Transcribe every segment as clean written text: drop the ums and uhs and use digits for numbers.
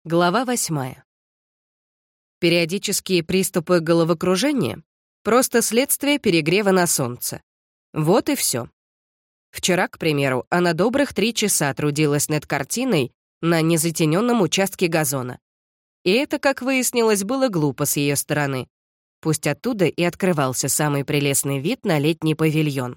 Глава 8. Периодические приступы головокружения — просто следствие перегрева на солнце. Вот и все. Вчера, к примеру, она добрых 3 часа трудилась над картиной на незатененном участке газона. И это, как выяснилось, было глупо с ее стороны. Пусть оттуда и открывался самый прелестный вид на летний павильон.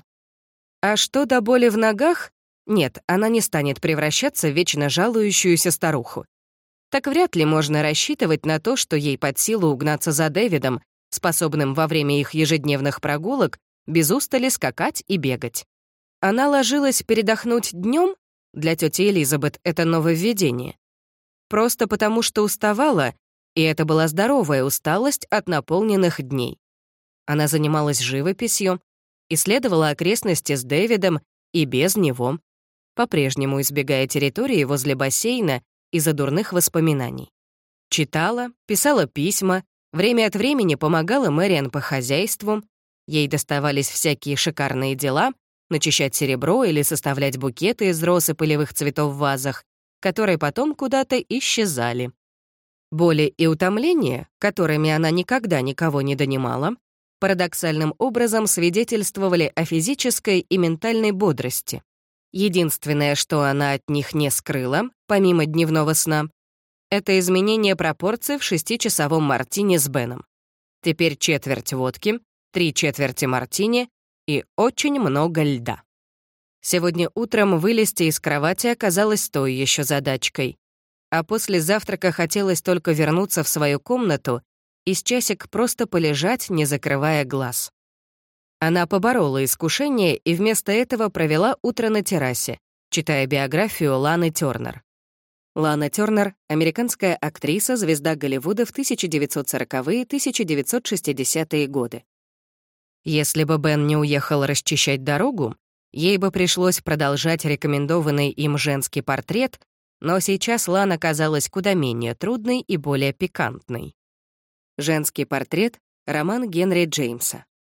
А что до боли в ногах? Нет, она не станет превращаться в вечно жалующуюся старуху. Так вряд ли можно рассчитывать на то, что ей под силу угнаться за Дэвидом, способным во время их ежедневных прогулок без устали скакать и бегать. Она ложилась передохнуть днем, для тети Элизабет это нововведение, просто потому что уставала, и это была здоровая усталость от наполненных дней. Она занималась живописью, исследовала окрестности с Дэвидом и без него, по-прежнему избегая территории возле бассейна из-за дурных воспоминаний. Читала, писала письма, время от времени помогала Мэриан по хозяйству, ей доставались всякие шикарные дела, начищать серебро или составлять букеты из роз и полевых цветов в вазах, которые потом куда-то исчезали. Боли и утомления, которыми она никогда никого не донимала, парадоксальным образом свидетельствовали о физической и ментальной бодрости. Единственное, что она от них не скрыла, помимо дневного сна, это изменение пропорций в 6-часовом мартини с Беном. Теперь четверть водки, 3/4 мартини и очень много льда. Сегодня утром вылезти из кровати оказалось той еще задачкой. А после завтрака хотелось только вернуться в свою комнату и с часик просто полежать, не закрывая глаз. Она поборола искушение и вместо этого провела утро на террасе, читая биографию Ланы Тёрнер. Лана Тёрнер — американская актриса, звезда Голливуда в 1940-1960-е годы. Если бы Бен не уехал расчищать дорогу, ей бы пришлось продолжать рекомендованный им женский портрет, но сейчас Лана казалась куда менее трудной и более пикантной. Женский портрет — роман Генри Джеймса.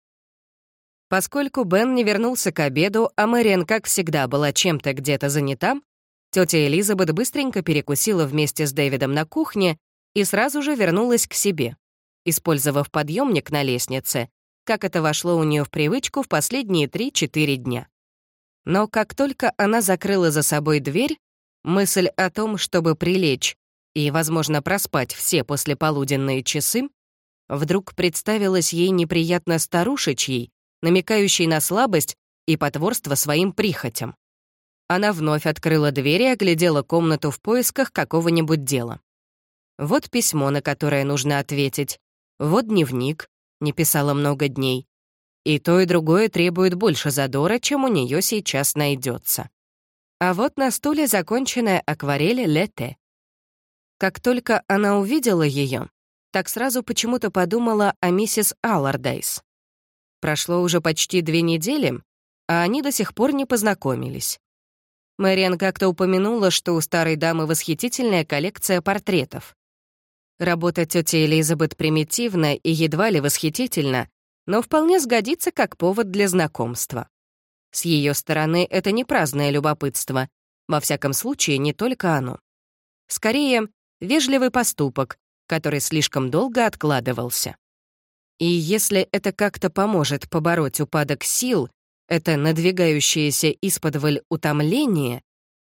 Поскольку Бен не вернулся к обеду, а Мэриан, как всегда, была чем-то где-то занята, тетя Элизабет быстренько перекусила вместе с Дэвидом на кухне и сразу же вернулась к себе, использовав подъемник на лестнице, как это вошло у нее в привычку в последние 3-4 дня. Но как только она закрыла за собой дверь, мысль о том, чтобы прилечь и, возможно, проспать все послеполуденные часы, вдруг представилась ей неприятно старушечьей, намекающей на слабость и потворство своим прихотям. Она вновь открыла дверь и оглядела комнату в поисках какого-нибудь дела. Вот письмо, на которое нужно ответить. Вот дневник, не писала много дней. И то, и другое требует больше задора, чем у нее сейчас найдется. А вот на стуле законченная акварель Лете. Как только она увидела ее, так сразу почему-то подумала о миссис Аллардайс. Прошло уже почти 2 недели, а они до сих пор не познакомились. Мэриан как-то упомянула, что у старой дамы восхитительная коллекция портретов. Работа тети Элизабет примитивна и едва ли восхитительна, но вполне сгодится как повод для знакомства. С ее стороны это не праздное любопытство, во всяком случае, не только оно. Скорее, вежливый поступок, который слишком долго откладывался. И если это как-то поможет побороть упадок сил, это надвигающееся исподволь утомление.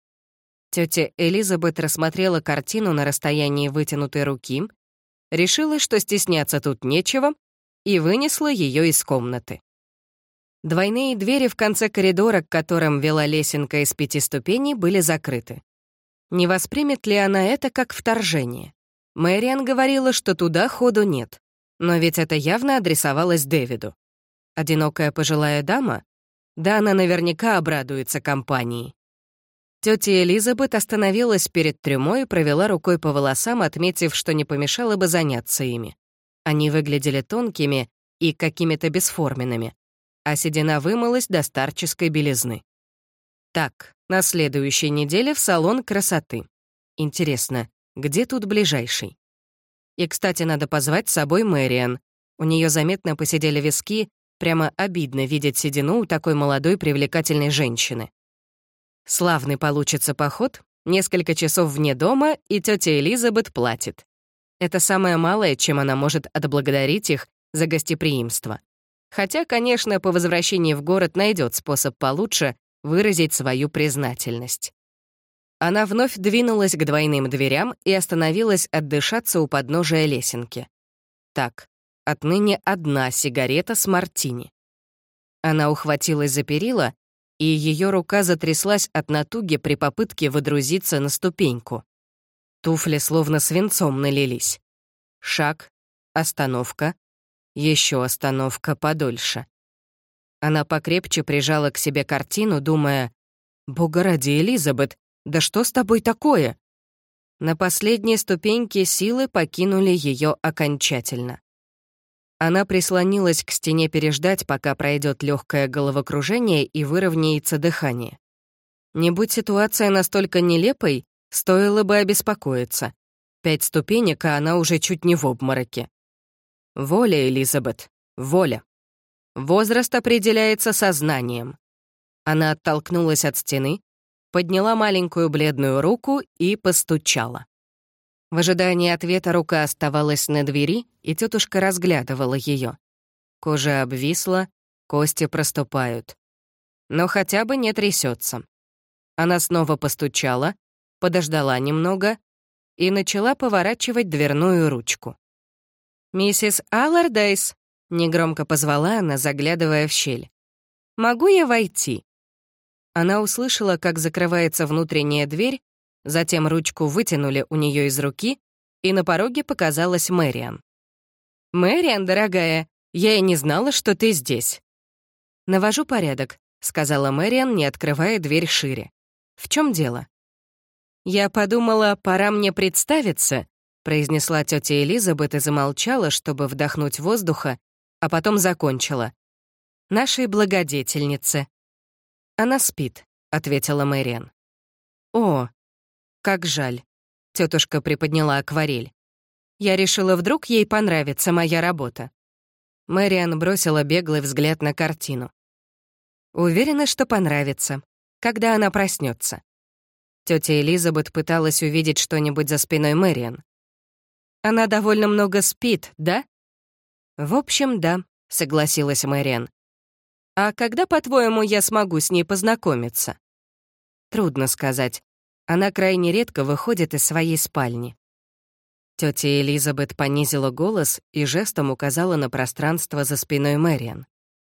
Тетя Элизабет рассмотрела картину на расстоянии вытянутой руки, решила, что стесняться тут нечего, и вынесла ее из комнаты. Двойные двери в конце коридора, к которым вела лесенка из 5 ступеней, были закрыты. Не воспримет ли она это как вторжение? Мэриан говорила, что туда ходу нет. Но ведь это явно адресовалось Дэвиду. Одинокая пожилая дама? Да она наверняка обрадуется компании. Тетя Элизабет остановилась перед трюмо и провела рукой по волосам, отметив, что не помешало бы заняться ими. Они выглядели тонкими и какими-то бесформенными, а седина вымылась до старческой белизны. Так, на следующей неделе в салон красоты. Интересно, где тут ближайший? И, кстати, надо позвать с собой Мэриан. У нее заметно посидели виски, прямо обидно видеть седину у такой молодой привлекательной женщины. Славный получится поход, Несколько часов вне дома, и тетя Элизабет платит. Это самое малое, чем она может отблагодарить их за гостеприимство. Хотя, конечно, по возвращении в город найдет способ получше выразить свою признательность. Она вновь двинулась к двойным дверям и остановилась отдышаться у подножия лесенки. Так, отныне одна сигарета с мартини. Она ухватилась за перила, и ее рука затряслась от натуги при попытке водрузиться на ступеньку. Туфли словно свинцом налились. Шаг, остановка, еще остановка подольше. Она покрепче прижала к себе картину, думая: «Бога ради, Элизабет, да что с тобой такое?» На последней ступеньке силы покинули ее окончательно. Она прислонилась к стене переждать, пока пройдет легкое головокружение и выровняется дыхание. Не будь ситуация настолько нелепой, стоило бы обеспокоиться. 5 ступенек, а она уже чуть не в обмороке. Воля, Элизабет, воля. Возраст определяется сознанием. Она оттолкнулась от стены, подняла маленькую бледную руку и постучала. В ожидании ответа рука оставалась на двери, и тетушка разглядывала ее. Кожа обвисла, кости проступают. Но хотя бы не трясется. Она снова постучала, подождала немного и начала поворачивать дверную ручку. «Миссис Аллардейс», — негромко позвала она, заглядывая в щель. «Могу я войти?» Она услышала, как закрывается внутренняя дверь, затем ручку вытянули у нее из руки, и на пороге показалась Мэриан. «Мэриан, дорогая, я и не знала, что ты здесь». «Навожу порядок», — сказала Мэриан, не открывая дверь шире. «В чем дело?» «Я подумала, пора мне представиться», — произнесла тетя Элизабет и замолчала, чтобы вдохнуть воздуха, а потом закончила. «Нашей благодетельнице». «Она спит», — ответила Мэриан. «О, как жаль», — тетушка приподняла акварель. «Я решила, вдруг ей понравится моя работа». Мэриан бросила беглый взгляд на картину. «Уверена, что понравится, когда она проснется». Тетя Элизабет пыталась увидеть что-нибудь за спиной Мэриан. «Она довольно много спит, да?» «В общем, да», — согласилась Мэриан. «А когда, по-твоему, я смогу с ней познакомиться?» «Трудно сказать. Она крайне редко выходит из своей спальни». Тетя Элизабет понизила голос и жестом указала на пространство за спиной Мэриан.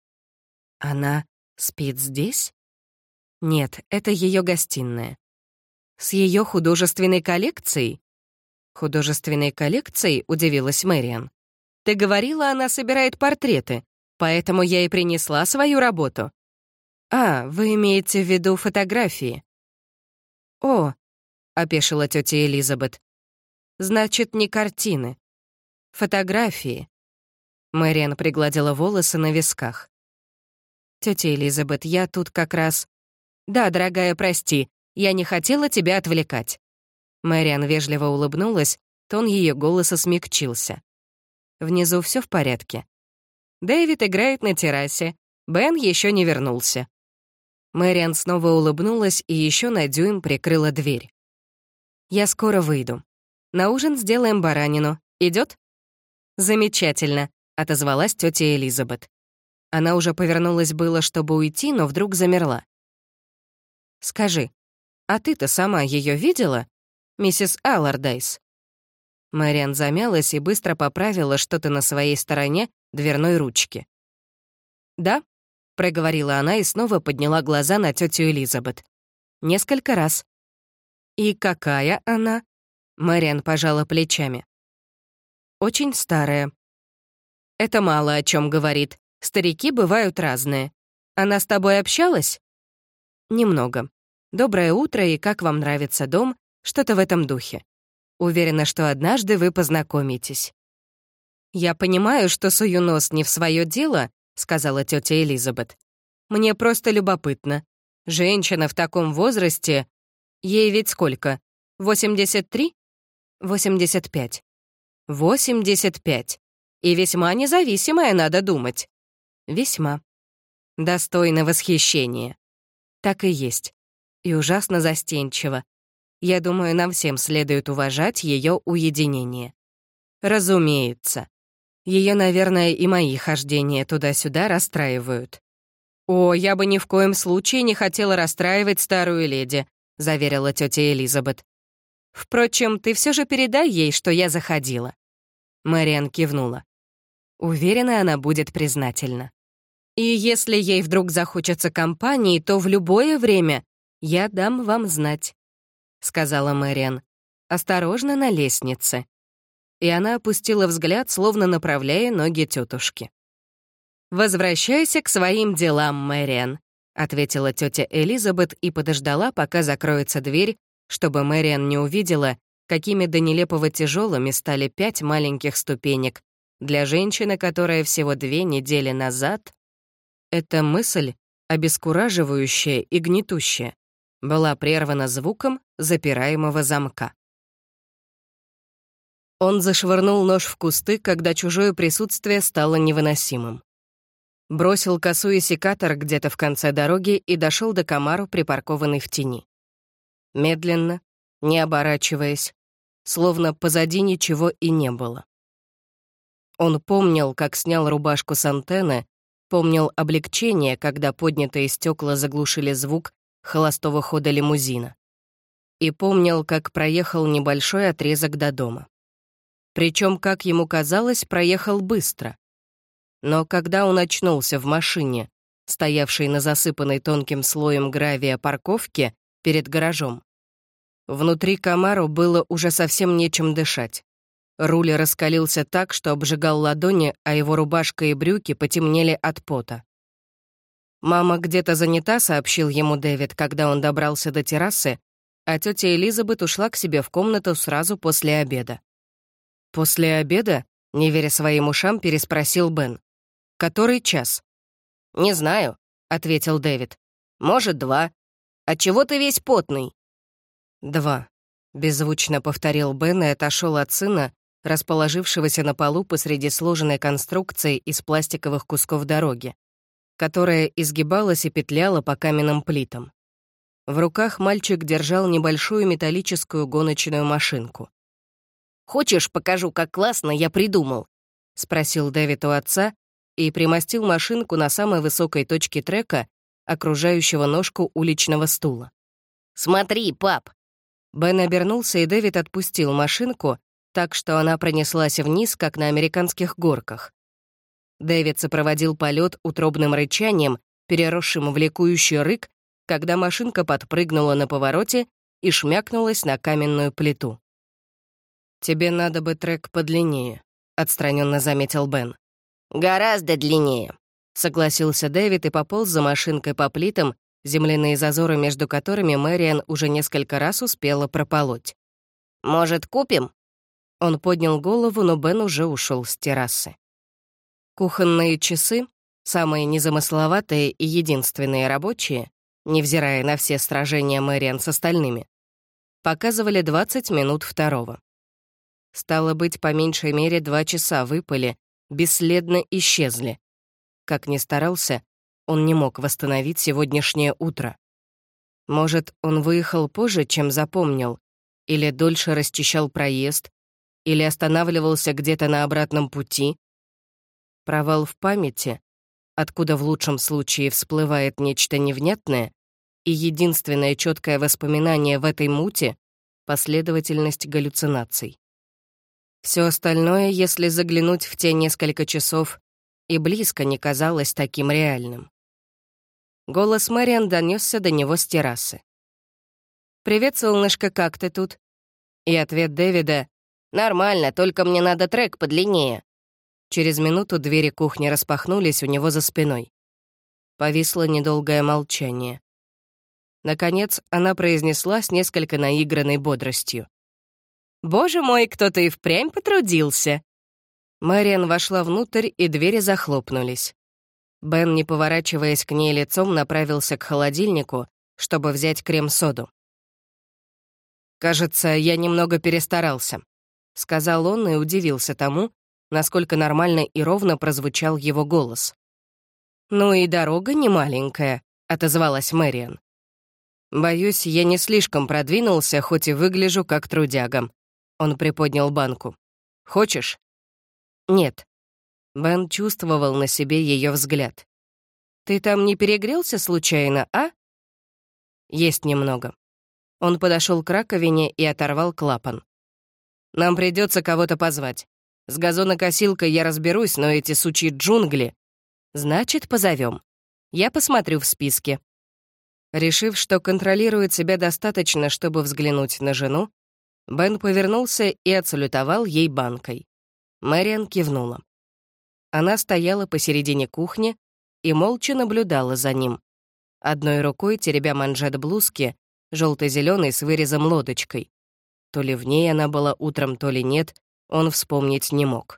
«Она спит здесь?» «Нет, это ее гостиная». «С ее художественной коллекцией?» «Художественной коллекцией?» — удивилась Мэриан. «Ты говорила, она собирает портреты, поэтому я и принесла свою работу». «А, вы имеете в виду фотографии?» «О», — опешила тетя Элизабет, «значит, не картины. Фотографии». Мэриан пригладила волосы на висках. «Тетя Элизабет, я тут как раз...» «Да, дорогая, прости, я не хотела тебя отвлекать». Мэриан вежливо улыбнулась, тон ее голоса смягчился. «Внизу все в порядке?» «Дэвид играет на террасе. Бен еще не вернулся». Мэриан снова улыбнулась и еще на дюйм прикрыла дверь. «Я скоро выйду. На ужин сделаем баранину. Идет?» «Замечательно», — отозвалась тетя Элизабет. Она уже повернулась было, чтобы уйти, но вдруг замерла. «Скажи, а ты-то сама ее видела, миссис Аллардейс?» Мэриан замялась и быстро поправила что-то на своей стороне дверной ручки. «Да», — проговорила она и снова подняла глаза на тетю Элизабет. «Несколько раз». «И какая она?» Мэриан пожала плечами. «Очень старая». «Это мало о чем говорит. Старики бывают разные. Она с тобой общалась?» «Немного. Доброе утро и как вам нравится дом, что-то в этом духе. Уверена, что однажды вы познакомитесь». «Я понимаю, что сую нос не в свое дело», — сказала тетя Элизабет. «Мне просто любопытно. Женщина в таком возрасте... Ей ведь сколько? 83? 85. 85. И весьма независимая, надо думать». «Весьма. Достойно восхищения». «Так и есть. И ужасно застенчиво. Я думаю, нам всем следует уважать ее уединение. Разумеется. Ее, наверное, и мои хождения туда-сюда расстраивают. «О, я бы ни в коем случае не хотела расстраивать старую леди», — заверила тетя Элизабет. «Впрочем, ты все же передай ей, что я заходила». Мэриан кивнула. Уверена, она будет признательна. «И если ей вдруг захочется компании, то в любое время я дам вам знать», — сказала Мэриан. «Осторожно на лестнице». И она опустила взгляд, словно направляя ноги тетушки. «Возвращайся к своим делам, Мэриан», — ответила тетя Элизабет и подождала, пока закроется дверь, чтобы Мэриан не увидела, какими до нелепого тяжелыми стали 5 маленьких ступенек для женщины, которая всего 2 недели назад... Эта мысль, обескураживающая и гнетущая, была прервана звуком запираемого замка. Он зашвырнул нож в кусты, когда чужое присутствие стало невыносимым. Бросил косу и секатор где-то в конце дороги и дошел до Камару, припаркованной в тени. Медленно, не оборачиваясь, словно позади ничего и не было. Он помнил, как снял рубашку с антенны, помнил облегчение, когда поднятые стекла заглушили звук холостого хода лимузина. И помнил, как проехал небольшой отрезок до дома. Причем, как ему казалось, проехал быстро. Но когда он очнулся в машине, стоявшей на засыпанной тонким слоем гравия парковке перед гаражом, внутри Камаро было уже совсем нечем дышать. Руль раскалился так, что обжигал ладони, а его рубашка и брюки потемнели от пота. «Мама где-то занята», — сообщил ему Дэвид, когда он добрался до террасы, а тетя Элизабет ушла к себе в комнату сразу после обеда. «После обеда?» — не веря своим ушам, переспросил Бен. «Который час?» «Не знаю», — ответил Дэвид. «Может, 2. Отчего ты весь потный?» 2. Беззвучно повторил Бен и отошел от сына, расположившегося на полу посреди сложенной конструкции из пластиковых кусков дороги, которая изгибалась и петляла по каменным плитам. В руках мальчик держал небольшую металлическую гоночную машинку. «Хочешь, покажу, как классно я придумал?» — спросил Дэвид у отца и примостил машинку на самой высокой точке трека, окружающего ножку уличного стула. «Смотри, пап!» Бен обернулся, и Дэвид отпустил машинку, так что она пронеслась вниз, как на американских горках. Дэвид сопроводил полет утробным рычанием, переросшим в ликующий рык, когда машинка подпрыгнула на повороте и шмякнулась на каменную плиту. «Тебе надо бы трек подлиннее», — отстраненно заметил Бен. «Гораздо длиннее», — согласился Дэвид и пополз за машинкой по плитам, земляные зазоры между которыми Мэриан уже несколько раз успела прополоть. «Может, купим?» Он поднял голову, но Бен уже ушел с террасы. Кухонные часы, самые незамысловатые и единственные рабочие, невзирая на все сражения Мэриан с остальными, показывали 20 минут 2. Стало быть, по меньшей мере 2 часа выпали, бесследно исчезли. Как ни старался, он не мог восстановить сегодняшнее утро. Может, он выехал позже, чем запомнил, или дольше расчищал проезд, или останавливался где-то на обратном пути. Провал в памяти, откуда в лучшем случае всплывает нечто невнятное, и единственное четкое воспоминание в этой муте — последовательность галлюцинаций. Все остальное, если заглянуть в те несколько часов, и близко не казалось таким реальным. Голос Мэриан донесся до него с террасы. «Привет, солнышко, как ты тут?» И ответ Дэвида: «Нормально, только мне надо трек подлиннее». Через минуту двери кухни распахнулись у него за спиной. Повисло недолгое молчание. Наконец, она произнесла с несколько наигранной бодростью: «Боже мой, кто-то и впрямь потрудился!» Мэриан вошла внутрь, и двери захлопнулись. Бен, не поворачиваясь к ней лицом, направился к холодильнику, чтобы взять крем-соду. «Кажется, я немного перестарался», — сказал он и удивился тому, насколько нормально и ровно прозвучал его голос. «Ну и дорога не маленькая», — отозвалась Мэриан. «Боюсь, я не слишком продвинулся, хоть и выгляжу как трудяга». Он приподнял банку. «Хочешь?» «Нет». Бен чувствовал на себе ее взгляд. «Ты там не перегрелся случайно, а?» «Есть немного». Он подошел к раковине и оторвал клапан. «Нам придется кого-то позвать. С газонокосилкой я разберусь, но эти сучьи джунгли...» «Значит, позовем. Я посмотрю в списке». Решив, что контролирует себя достаточно, чтобы взглянуть на жену, Бен повернулся и отсалютовал ей банкой. Мэриан кивнула. Она стояла посередине кухни и молча наблюдала за ним, одной рукой теребя манжет блузки, желто-зеленой с вырезом лодочкой. То ли в ней она была утром, то ли нет, он вспомнить не мог.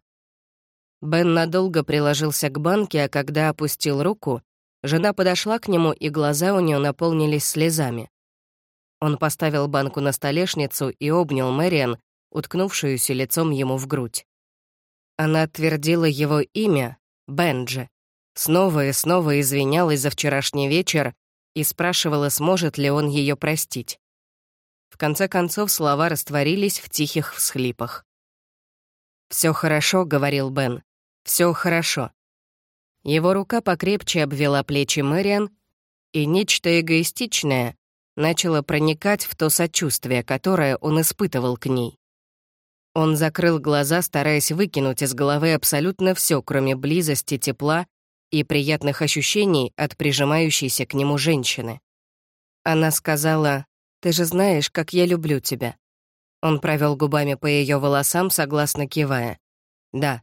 Бен надолго приложился к банке, а когда опустил руку, жена подошла к нему, и глаза у нее наполнились слезами. Он поставил банку на столешницу и обнял Мэриан, уткнувшуюся лицом ему в грудь. Она твердила его имя, Бенджи, снова и снова извинялась за вчерашний вечер и спрашивала, сможет ли он ее простить. В конце концов, слова растворились в тихих всхлипах. «Все хорошо», — говорил Бен, — «все хорошо». Его рука покрепче обвела плечи Мэриан, и нечто эгоистичное начало проникать в то сочувствие, которое он испытывал к ней. Он закрыл глаза, стараясь выкинуть из головы абсолютно все, кроме близости, тепла и приятных ощущений от прижимающейся к нему женщины. Она сказала: «Ты же знаешь, как я люблю тебя». Он провел губами по ее волосам, согласно кивая. «Да».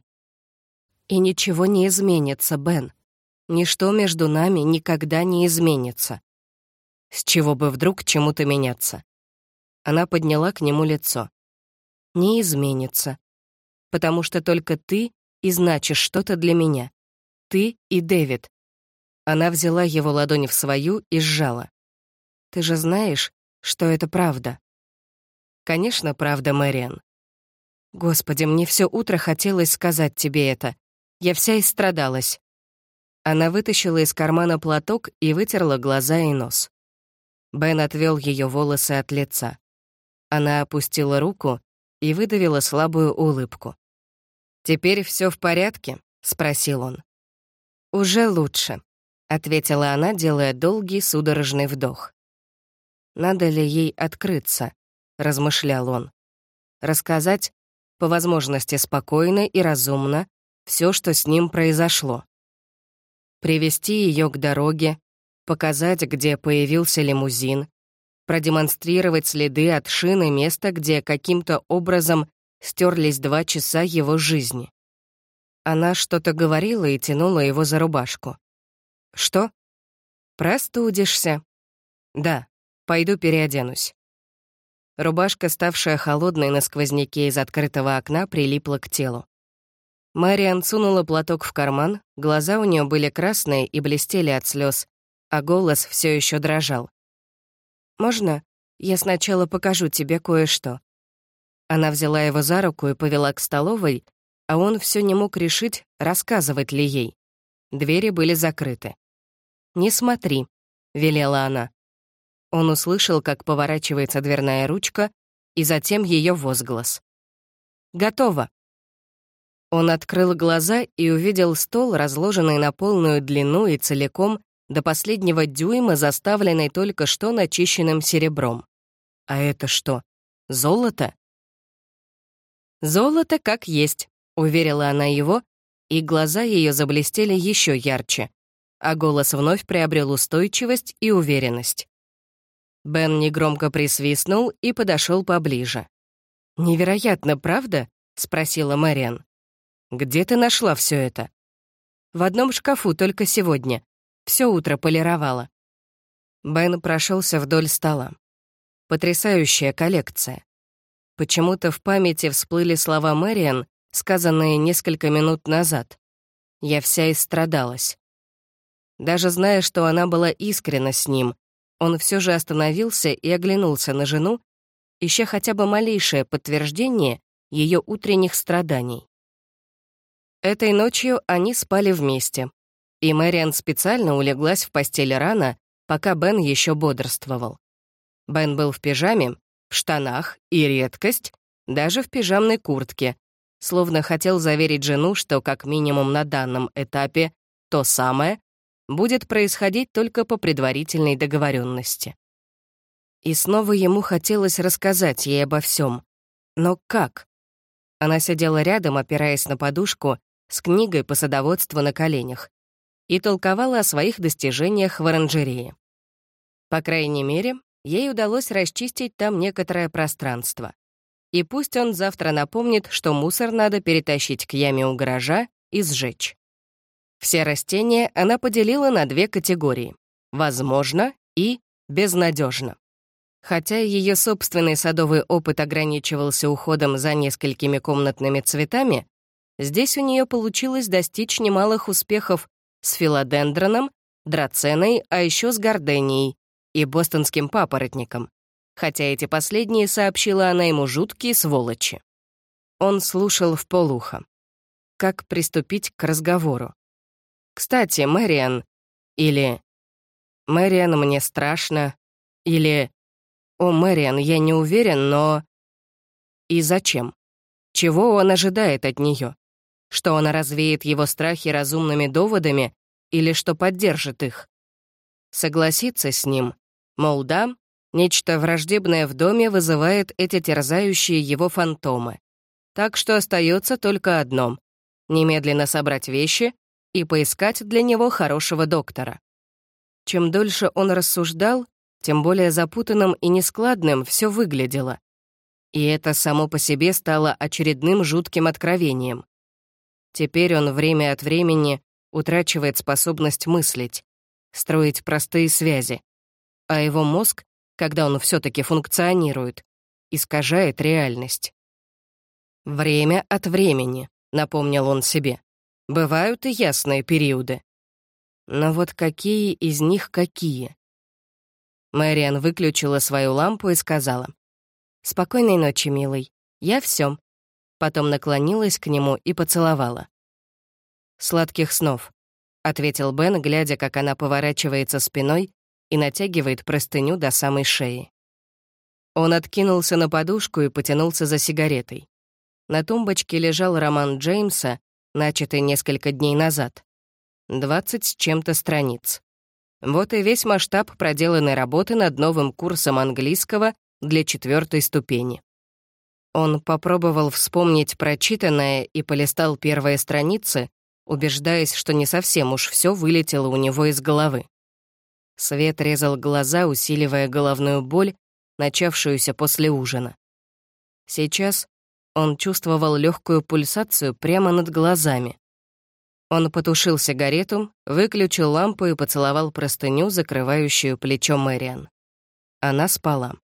«И ничего не изменится, Бен. Ничто между нами никогда не изменится». «С чего бы вдруг чему-то меняться?» Она подняла к нему лицо. «Не изменится. Потому что только ты и значишь что-то для меня. Ты и Дэвид». Она взяла его ладонь в свою и сжала. «Ты же знаешь, что это правда». «Конечно, правда, Мэриан». «Господи, мне все утро хотелось сказать тебе это. Я вся истрадалась». Она вытащила из кармана платок и вытерла глаза и нос. Бен отвел ее волосы от лица. Она опустила руку и выдавила слабую улыбку. «Теперь все в порядке?» — спросил он. «Уже лучше», — ответила она, делая долгий судорожный вдох. «Надо ли ей открыться?» — размышлял он. «Рассказать, по возможности спокойно и разумно, все, что с ним произошло. Привести ее к дороге, показать, где появился лимузин, продемонстрировать следы от шины места, где каким-то образом стерлись 2 часа его жизни». Она что-то говорила и тянула его за рубашку. «Что? Простудишься?» «Да, пойду переоденусь». Рубашка, ставшая холодной на сквозняке из открытого окна, прилипла к телу. Мэриан сунула платок в карман, глаза у нее были красные и блестели от слез, а голос все еще дрожал. «Можно я сначала покажу тебе кое-что?» Она взяла его за руку и повела к столовой, а он все не мог решить, рассказывать ли ей. Двери были закрыты. «Не смотри», — велела она. Он услышал, как поворачивается дверная ручка, и затем ее возглас. «Готово». Он открыл глаза и увидел стол, разложенный на полную длину и целиком, до последнего дюйма, заставленный только что начищенным серебром. А это что, золото? «Золото как есть», — уверила она его, и глаза ее заблестели еще ярче, а голос вновь приобрел устойчивость и уверенность. Бен негромко присвистнул и подошел поближе. «Невероятно, правда?» — спросила Мэриан. «Где ты нашла все это?» «В одном шкафу только сегодня. Все утро полировала». Бен прошелся вдоль стола. Потрясающая коллекция. Почему-то в памяти всплыли слова Мэриан, сказанные несколько минут назад. «Я вся истрадалась». Даже зная, что она была искренна с ним, он все же остановился и оглянулся на жену, ища хотя бы малейшее подтверждение ее утренних страданий. Этой ночью они спали вместе, и Мэриан специально улеглась в постель рано, пока Бен еще бодрствовал. Бен был в пижаме, в штанах и, редкость, даже в пижамной куртке, словно хотел заверить жену, что как минимум на данном этапе то самое будет происходить только по предварительной договоренности. И снова ему хотелось рассказать ей обо всем. Но как? Она сидела рядом, опираясь на подушку, с книгой по садоводству на коленях, и толковала о своих достижениях в оранжерее. По крайней мере, ей удалось расчистить там некоторое пространство. И пусть он завтра напомнит, что мусор надо перетащить к яме у гаража и сжечь. Все растения она поделила на 2 категории — возможно и безнадежно. Хотя ее собственный садовый опыт ограничивался уходом за несколькими комнатными цветами, здесь у нее получилось достичь немалых успехов с филодендроном, драценой, а еще с горденией и бостонским папоротником, хотя эти последние, сообщила она ему, жуткие сволочи. Он слушал вполуха. Как приступить к разговору? «Кстати, Мэриан» или «Мэриан, мне страшно» или «О, Мэриан, я не уверен, но...» И зачем? Чего он ожидает от нее? Что она развеет его страхи разумными доводами или что поддержит их? Согласиться с ним, мол, да, нечто враждебное в доме вызывает эти терзающие его фантомы. Так что остается только одно — немедленно собрать вещи и поискать для него хорошего доктора. Чем дольше он рассуждал, тем более запутанным и нескладным все выглядело. И это само по себе стало очередным жутким откровением. Теперь он время от времени утрачивает способность мыслить, строить простые связи, а его мозг, когда он все-таки функционирует, искажает реальность. «Время от времени», — напомнил он себе. «Бывают и ясные периоды. Но вот какие из них какие?» Мэриан выключила свою лампу и сказала: «Спокойной ночи, милый. Я все». Потом наклонилась к нему и поцеловала. «Сладких снов», — ответил Бен, глядя, как она поворачивается спиной и натягивает простыню до самой шеи. Он откинулся на подушку и потянулся за сигаретой. На тумбочке лежал роман Джеймса, начатый несколько дней назад. 20 с чем-то страниц. Вот и весь масштаб проделанной работы над новым курсом английского для 4-й ступени. Он попробовал вспомнить прочитанное и полистал первые страницы, убеждаясь, что не совсем уж все вылетело у него из головы. Свет резал глаза, усиливая головную боль, начавшуюся после ужина. Сейчас он чувствовал легкую пульсацию прямо над глазами. Он потушил сигарету, выключил лампу и поцеловал простыню, закрывающую плечо Мэриан. Она спала.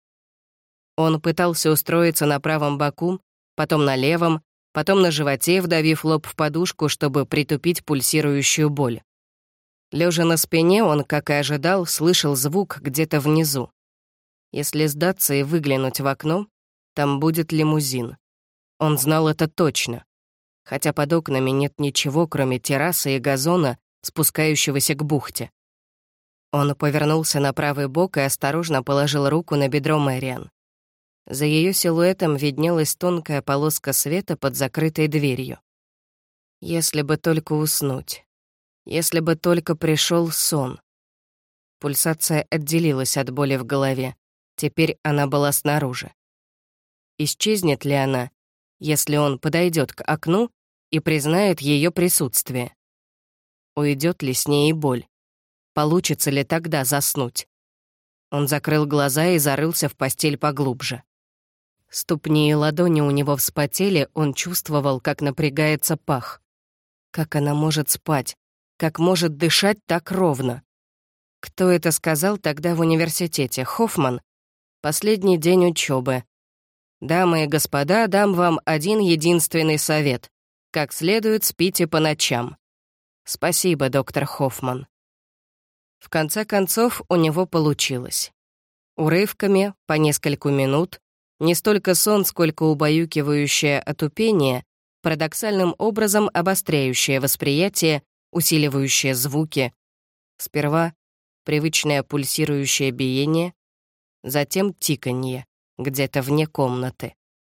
Он пытался устроиться на правом боку, потом на левом, потом на животе, вдавив лоб в подушку, чтобы притупить пульсирующую боль. Лежа на спине, он, как и ожидал, слышал звук где-то внизу. Если сдаться и выглянуть в окно, там будет лимузин. Он знал это точно, хотя под окнами нет ничего, кроме террасы и газона, спускающегося к бухте. Он повернулся на правый бок и осторожно положил руку на бедро Мэриан. За ее силуэтом виднелась тонкая полоска света под закрытой дверью. Если бы только уснуть. Если бы только пришел сон. Пульсация отделилась от боли в голове. Теперь она была снаружи. Исчезнет ли она, если он подойдет к окну и признает ее присутствие? Уйдет ли с ней и боль? Получится ли тогда заснуть? Он закрыл глаза и зарылся в постель поглубже. Ступни и ладони у него вспотели, он чувствовал, как напрягается пах. Как она может спать? Как может дышать так ровно? Кто это сказал тогда в университете? Хоффман? Последний день учебы. «Дамы и господа, дам вам один единственный совет. Как следует спите по ночам». Спасибо, доктор Хоффман. В конце концов, у него получилось. Урывками, по нескольку минут, не столько сон, сколько убаюкивающее отупение, парадоксальным образом обостряющее восприятие, усиливающее звуки. Сперва привычное пульсирующее биение, затем тиканье, где-то вне комнаты.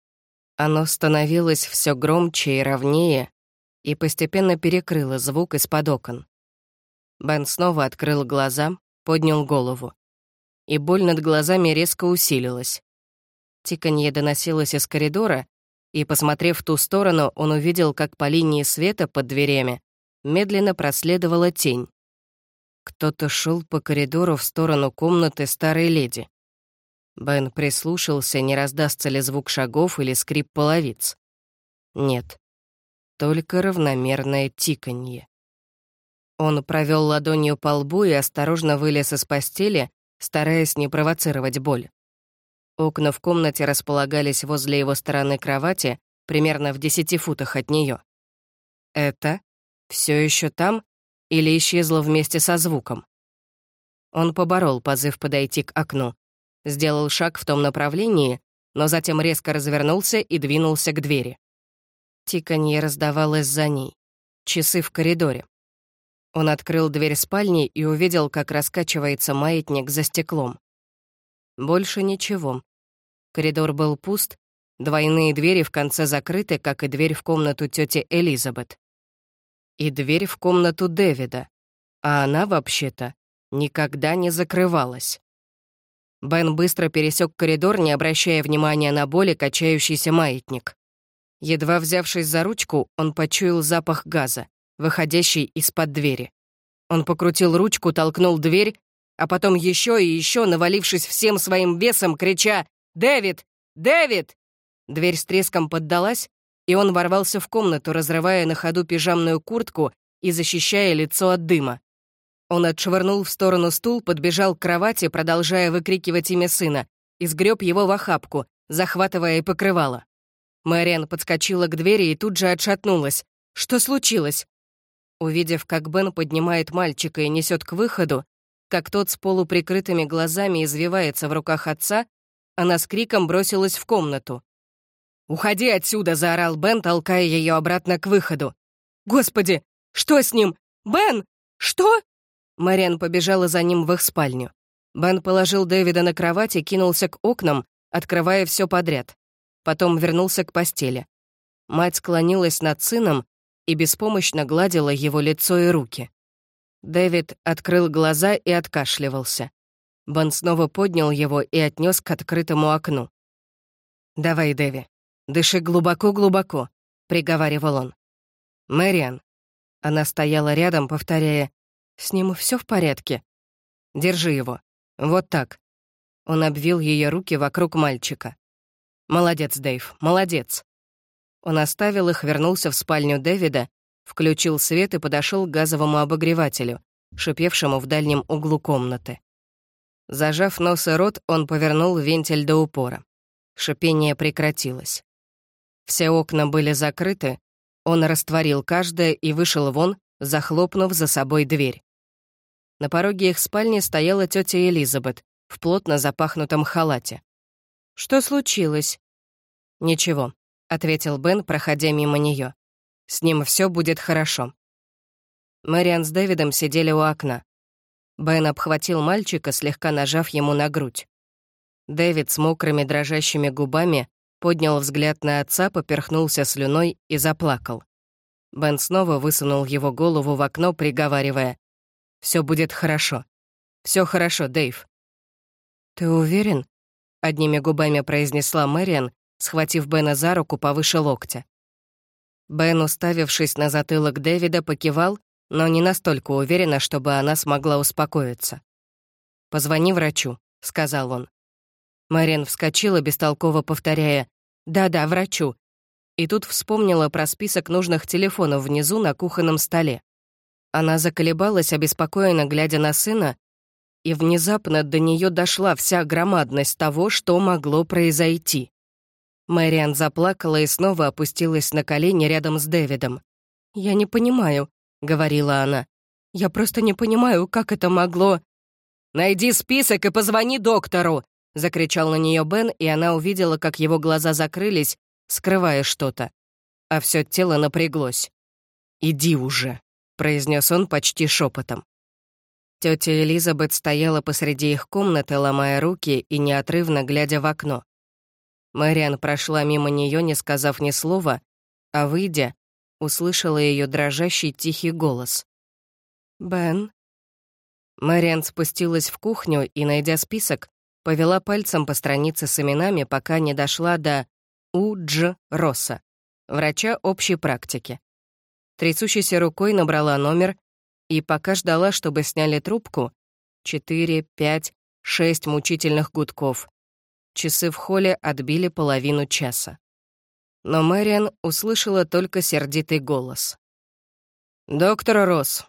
Оно становилось все громче и ровнее и постепенно перекрыло звук из-под окон. Бен снова открыл глаза, поднял голову. И боль над глазами резко усилилась. Тиканье доносилось из коридора, и, посмотрев в ту сторону, он увидел, как по линии света под дверями медленно проследовала тень. Кто-то шел по коридору в сторону комнаты старой леди. Бен прислушался, не раздастся ли звук шагов или скрип половиц. Нет, только равномерное тиканье. Он провел ладонью по лбу и осторожно вылез из постели, стараясь не провоцировать боль. Окна в комнате располагались возле его стороны кровати, примерно в 10 футах от нее. Это все еще там или исчезло вместе со звуком? Он поборол позыв подойти к окну, сделал шаг в том направлении, но затем резко развернулся и двинулся к двери. Тиканье раздавалось за ней. Часы в коридоре. Он открыл дверь спальни и увидел, как раскачивается маятник за стеклом. Больше ничего. Коридор был пуст, двойные двери в конце закрыты, как и дверь в комнату тети Элизабет. И дверь в комнату Дэвида, а она, вообще-то, никогда не закрывалась. Бен быстро пересек коридор, не обращая внимания на боли, качающийся маятник. Едва взявшись за ручку, он почуял запах газа, выходящий из-под двери. Он покрутил ручку, толкнул дверь, а потом еще и еще, навалившись всем своим весом, крича «Дэвид! Дэвид!». Дверь с треском поддалась, и он ворвался в комнату, разрывая на ходу пижамную куртку и защищая лицо от дыма. Он отшвырнул в сторону стул, подбежал к кровати, продолжая выкрикивать имя сына, и сгреб его в охапку, захватывая и покрывало. Мэриан подскочила к двери и тут же отшатнулась. «Что случилось?» Увидев, как Бен поднимает мальчика и несет к выходу, как тот с полуприкрытыми глазами извивается в руках отца, она с криком бросилась в комнату. «Уходи отсюда!» — заорал Бен, толкая ее обратно к выходу. «Господи, что с ним? Бен! Что?» Мэриан побежала за ним в их спальню. Бен положил Дэвида на кровать и кинулся к окнам, открывая все подряд. Потом вернулся к постели. Мать склонилась над сыном и беспомощно гладила его лицо и руки. Дэвид открыл глаза и откашливался. Бен снова поднял его и отнес к открытому окну. «Давай, Дэви, дыши глубоко-глубоко», — приговаривал он. «Мэриан». Она стояла рядом, повторяя, «С ним все в порядке?» «Держи его. Вот так». Он обвил ее руки вокруг мальчика. «Молодец, Дэйв, молодец». Он оставил их, вернулся в спальню Дэвида, включил свет и подошел к газовому обогревателю, шипевшему в дальнем углу комнаты. Зажав нос и рот, он повернул вентиль до упора. Шипение прекратилось. Все окна были закрыты, он растворил каждое и вышел вон, захлопнув за собой дверь. На пороге их спальни стояла тетя Элизабет в плотно запахнутом халате. «Что случилось?» «Ничего», — ответил Бен, проходя мимо нее. «С ним все будет хорошо». Мэриан с Дэвидом сидели у окна. Бен обхватил мальчика, слегка нажав ему на грудь. Дэвид с мокрыми дрожащими губами поднял взгляд на отца, поперхнулся слюной и заплакал. Бен снова высунул его голову в окно, приговаривая, «Все будет хорошо. Все хорошо, Дэйв». «Ты уверен?» — одними губами произнесла Мэриан, схватив Бена за руку повыше локтя. Бен, уставившись на затылок Дэвида, покивал, но не настолько уверенно, чтобы она смогла успокоиться. «Позвони врачу», — сказал он. Мэриан вскочила, бестолково повторяя «Да-да, врачу», и тут вспомнила про список нужных телефонов внизу на кухонном столе. Она заколебалась, обеспокоенно глядя на сына, и внезапно до нее дошла вся громадность того, что могло произойти. Мэриан заплакала и снова опустилась на колени рядом с Дэвидом. «Я не понимаю», — говорила она. «Я просто не понимаю, как это могло...» «Найди список и позвони доктору!» — закричал на нее Бен, и она увидела, как его глаза закрылись, скрывая что-то. А все тело напряглось. «Иди уже», — произнес он почти шепотом. Тётя Элизабет стояла посреди их комнаты, ломая руки и неотрывно глядя в окно. Мэриан прошла мимо неё, не сказав ни слова, а, выйдя, услышала её дрожащий тихий голос. «Бен?» Мэриан спустилась в кухню и, найдя список, повела пальцем по странице с именами, пока не дошла до У.Дж. Росса, врача общей практики. Трясущейся рукой набрала номер и, пока ждала, чтобы сняли трубку, 4, 5, 6 мучительных гудков. Часы в холле отбили половину часа. Но Мэриан услышала только сердитый голос. «Доктор Росс».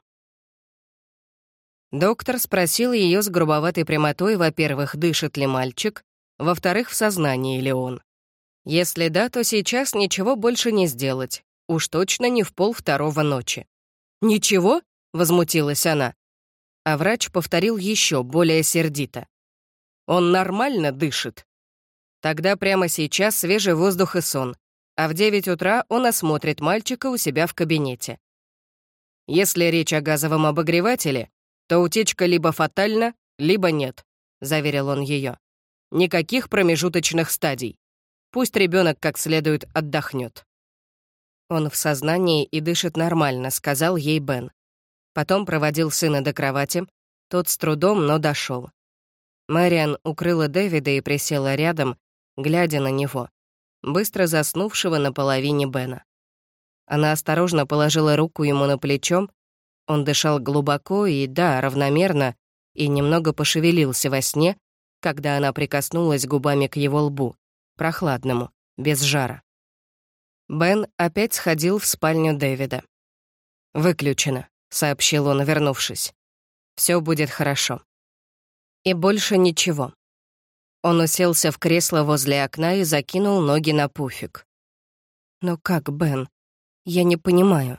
Доктор спросил ее с грубоватой прямотой, во-первых, дышит ли мальчик, во-вторых, в сознании ли он. Если да, то сейчас ничего больше не сделать, уж точно не в 1:30 ночи. «Ничего?» — возмутилась она. А врач повторил еще более сердито. «Он нормально дышит. Тогда прямо сейчас свежий воздух и сон, а в 9 утра он осмотрит мальчика у себя в кабинете. Если речь о газовом обогревателе, то утечка либо фатальна, либо нет», — заверил он ее. «Никаких промежуточных стадий. Пусть ребенок как следует отдохнет». «Он в сознании и дышит нормально», — сказал ей Бен. Потом проводил сына до кровати. Тот с трудом, но дошел. Мэриан укрыла Дэвида и присела рядом, глядя на него, быстро заснувшего на половине Бена. Она осторожно положила руку ему на плечо. Он дышал глубоко и, да, равномерно, и немного пошевелился во сне, когда она прикоснулась губами к его лбу, прохладному, без жара. Бен опять сходил в спальню Дэвида. «Выключено», — сообщил он, вернувшись. «Всё будет хорошо». И больше ничего. Он уселся в кресло возле окна и закинул ноги на пуфик. «Но как, Бен? Я не понимаю».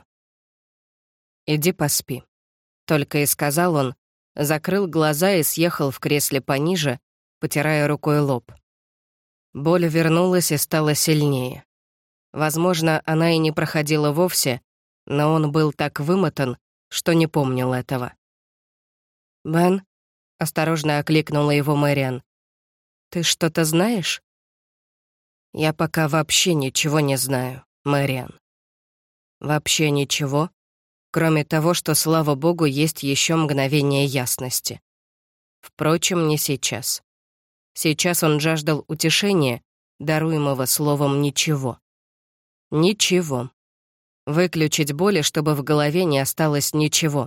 «Иди поспи», — только и сказал он, закрыл глаза и съехал в кресле пониже, потирая рукой лоб. Боль вернулась и стала сильнее. Возможно, она и не проходила вовсе, но он был так вымотан, что не помнил этого. «Бен?» — осторожно окликнула его Мэриан. «Ты что-то знаешь?» «Я пока вообще ничего не знаю, Мэриан. Вообще ничего, кроме того, что, слава богу, есть еще мгновение ясности. Впрочем, не сейчас. Сейчас он жаждал утешения, даруемого словом «ничего». Ничего. Выключить боли, чтобы в голове не осталось ничего.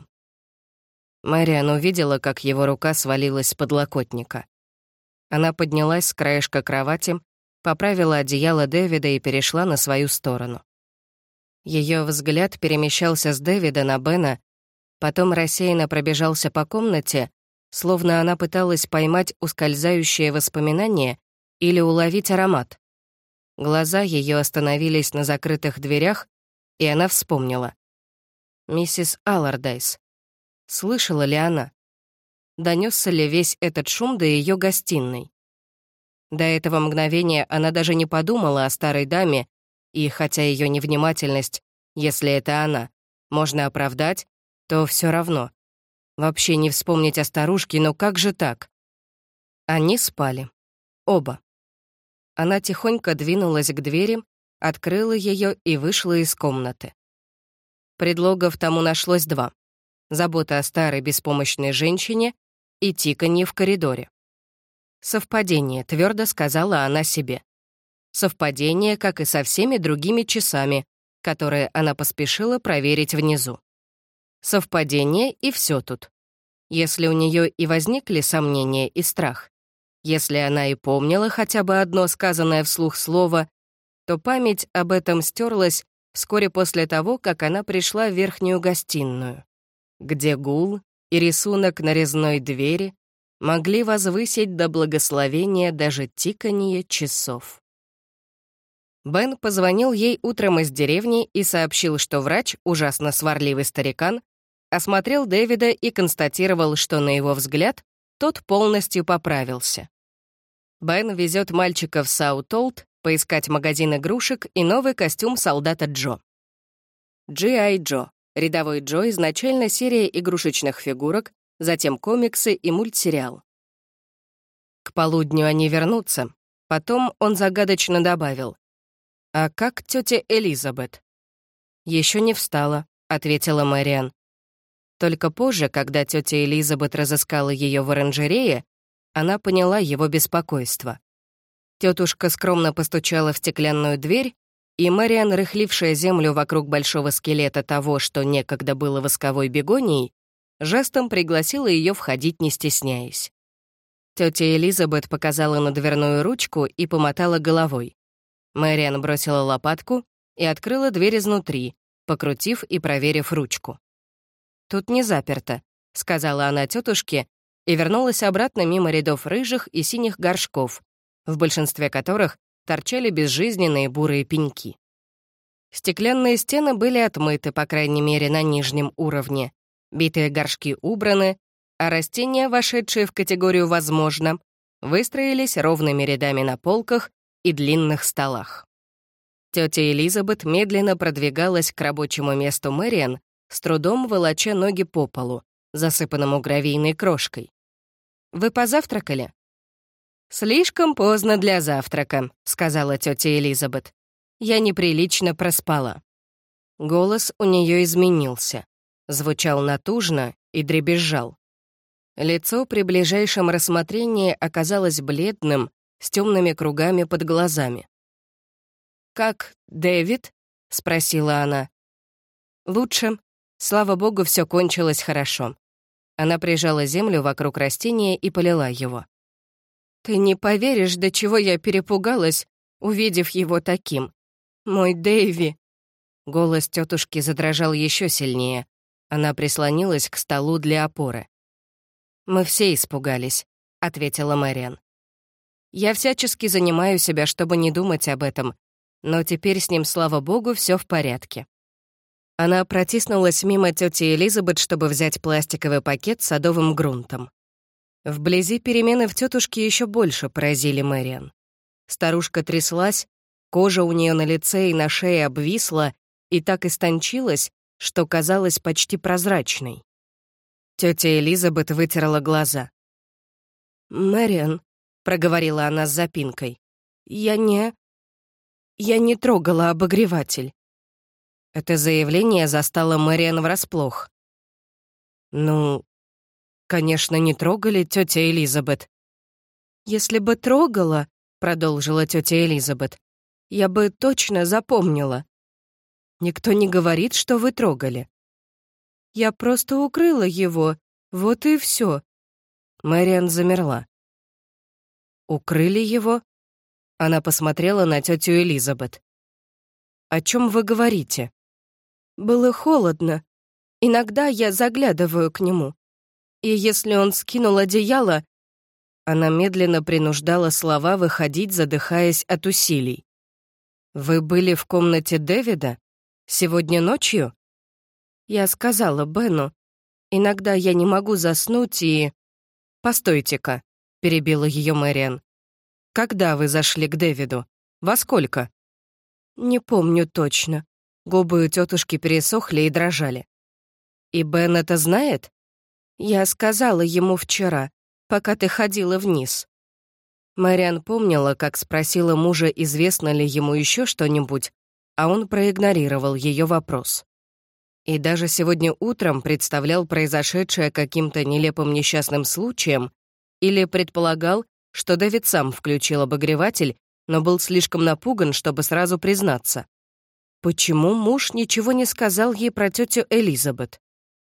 Мэриан увидела, как его рука свалилась с подлокотника. Она поднялась с краешка кровати, поправила одеяло Дэвида и перешла на свою сторону. Ее взгляд перемещался с Дэвида на Бена, потом рассеянно пробежался по комнате, словно она пыталась поймать ускользающее воспоминание или уловить аромат. Глаза ее остановились на закрытых дверях, и она вспомнила. Миссис Аллардайс. Слышала ли она? Донесся ли весь этот шум до ее гостиной? До этого мгновения она даже не подумала о старой даме, и хотя ее невнимательность, если это она, можно оправдать, то все равно. Вообще не вспомнить о старушке, но как же так? Они спали. Оба. Она тихонько двинулась к двери, открыла ее и вышла из комнаты. Предлогов тому нашлось два. Забота о старой беспомощной женщине и тиканье в коридоре. Совпадение, твердо сказала она себе. Совпадение, как и со всеми другими часами, которые она поспешила проверить внизу. Совпадение, и все тут. Если у нее и возникли сомнения и страх, если она и помнила хотя бы одно сказанное вслух слово, то память об этом стерлась вскоре после того, как она пришла в верхнюю гостиную, где гул и рисунок на резной двери могли возвысить до благословения даже тиканье часов. Бен позвонил ей утром из деревни и сообщил, что врач, ужасно сварливый старикан, осмотрел Дэвида и констатировал, что, на его взгляд, тот полностью поправился. Бен везет мальчика в Саут-Олд поискать магазин игрушек и новый костюм солдата Джо. G.I. Джо, рядовой Джо, изначально серия игрушечных фигурок, затем комиксы и мультсериал. К полудню они вернутся. Потом он загадочно добавил: «А как тетя Элизабет?» «Еще не встала», — ответила Мэриан. Только позже, когда тетя Элизабет разыскала ее в оранжерее, она поняла его беспокойство. Тетушка скромно постучала в стеклянную дверь, и Мэриан, рыхлившая землю вокруг большого скелета того, что некогда было восковой бегонией, жестом пригласила ее входить, не стесняясь. Тетя Элизабет показала на дверную ручку и помотала головой. Мэриан бросила лопатку и открыла дверь изнутри, покрутив и проверив ручку. «Тут не заперто», — сказала она тетушке и вернулась обратно мимо рядов рыжих и синих горшков, в большинстве которых торчали безжизненные бурые пеньки. Стеклянные стены были отмыты, по крайней мере, на нижнем уровне. Битые горшки убраны, а растения, вошедшие в категорию «возможно», выстроились ровными рядами на полках и длинных столах. Тетя Элизабет медленно продвигалась к рабочему месту Мэриан, с трудом волоча ноги по полу, засыпанному гравийной крошкой. «Вы позавтракали?» «Слишком поздно для завтрака», — сказала тетя Элизабет. «Я неприлично проспала». Голос у нее изменился, звучал натужно и дребезжал. Лицо при ближайшем рассмотрении оказалось бледным, с темными кругами под глазами. «Как Дэвид?» — спросила она. «Лучше. Слава богу, все кончилось хорошо». Она прижала землю вокруг растения и полила его. «Ты не поверишь, до чего я перепугалась, увидев его таким. Мой Дэйви!» Голос тетушки задрожал еще сильнее. Она прислонилась к столу для опоры. «Мы все испугались», — ответила Мэриан. «Я всячески занимаю себя, чтобы не думать об этом, но теперь с ним, слава богу, все в порядке». Она протиснулась мимо тети Элизабет, чтобы взять пластиковый пакет с садовым грунтом. Вблизи перемены в тетушке еще больше поразили Мэриан. Старушка тряслась, кожа у нее на лице и на шее обвисла и так истончилась, что казалась почти прозрачной. Тетя Элизабет вытерла глаза. «Мэриан», — проговорила она с запинкой, — «я не трогала обогреватель». Это заявление застало Мэриан врасплох. «Ну, конечно, не трогали, тетя Элизабет». «Если бы трогала», — продолжила тетя Элизабет, — «я бы точно запомнила. Никто не говорит, что вы трогали. Я просто укрыла его, вот и все». Мэриан замерла. «Укрыли его?» Она посмотрела на тетю Элизабет. «О чем вы говорите?» «Было холодно. Иногда я заглядываю к нему. И если он скинул одеяло...» Она медленно принуждала слова выходить, задыхаясь от усилий. «Вы были в комнате Дэвида? Сегодня ночью?» Я сказала Бену. «Иногда я не могу заснуть и...» «Постойте-ка», — перебила ее Мэриан. «Когда вы зашли к Дэвиду? Во сколько?» «Не помню точно». Губы у тетушки пересохли и дрожали. «И Бен это знает?» «Я сказала ему вчера, пока ты ходила вниз». Мэриан помнила, как спросила мужа, известно ли ему еще что-нибудь, а он проигнорировал ее вопрос. И даже сегодня утром представлял произошедшее каким-то нелепым несчастным случаем или предполагал, что Дэвид сам включил обогреватель, но был слишком напуган, чтобы сразу признаться. Почему муж ничего не сказал ей про тетю Элизабет?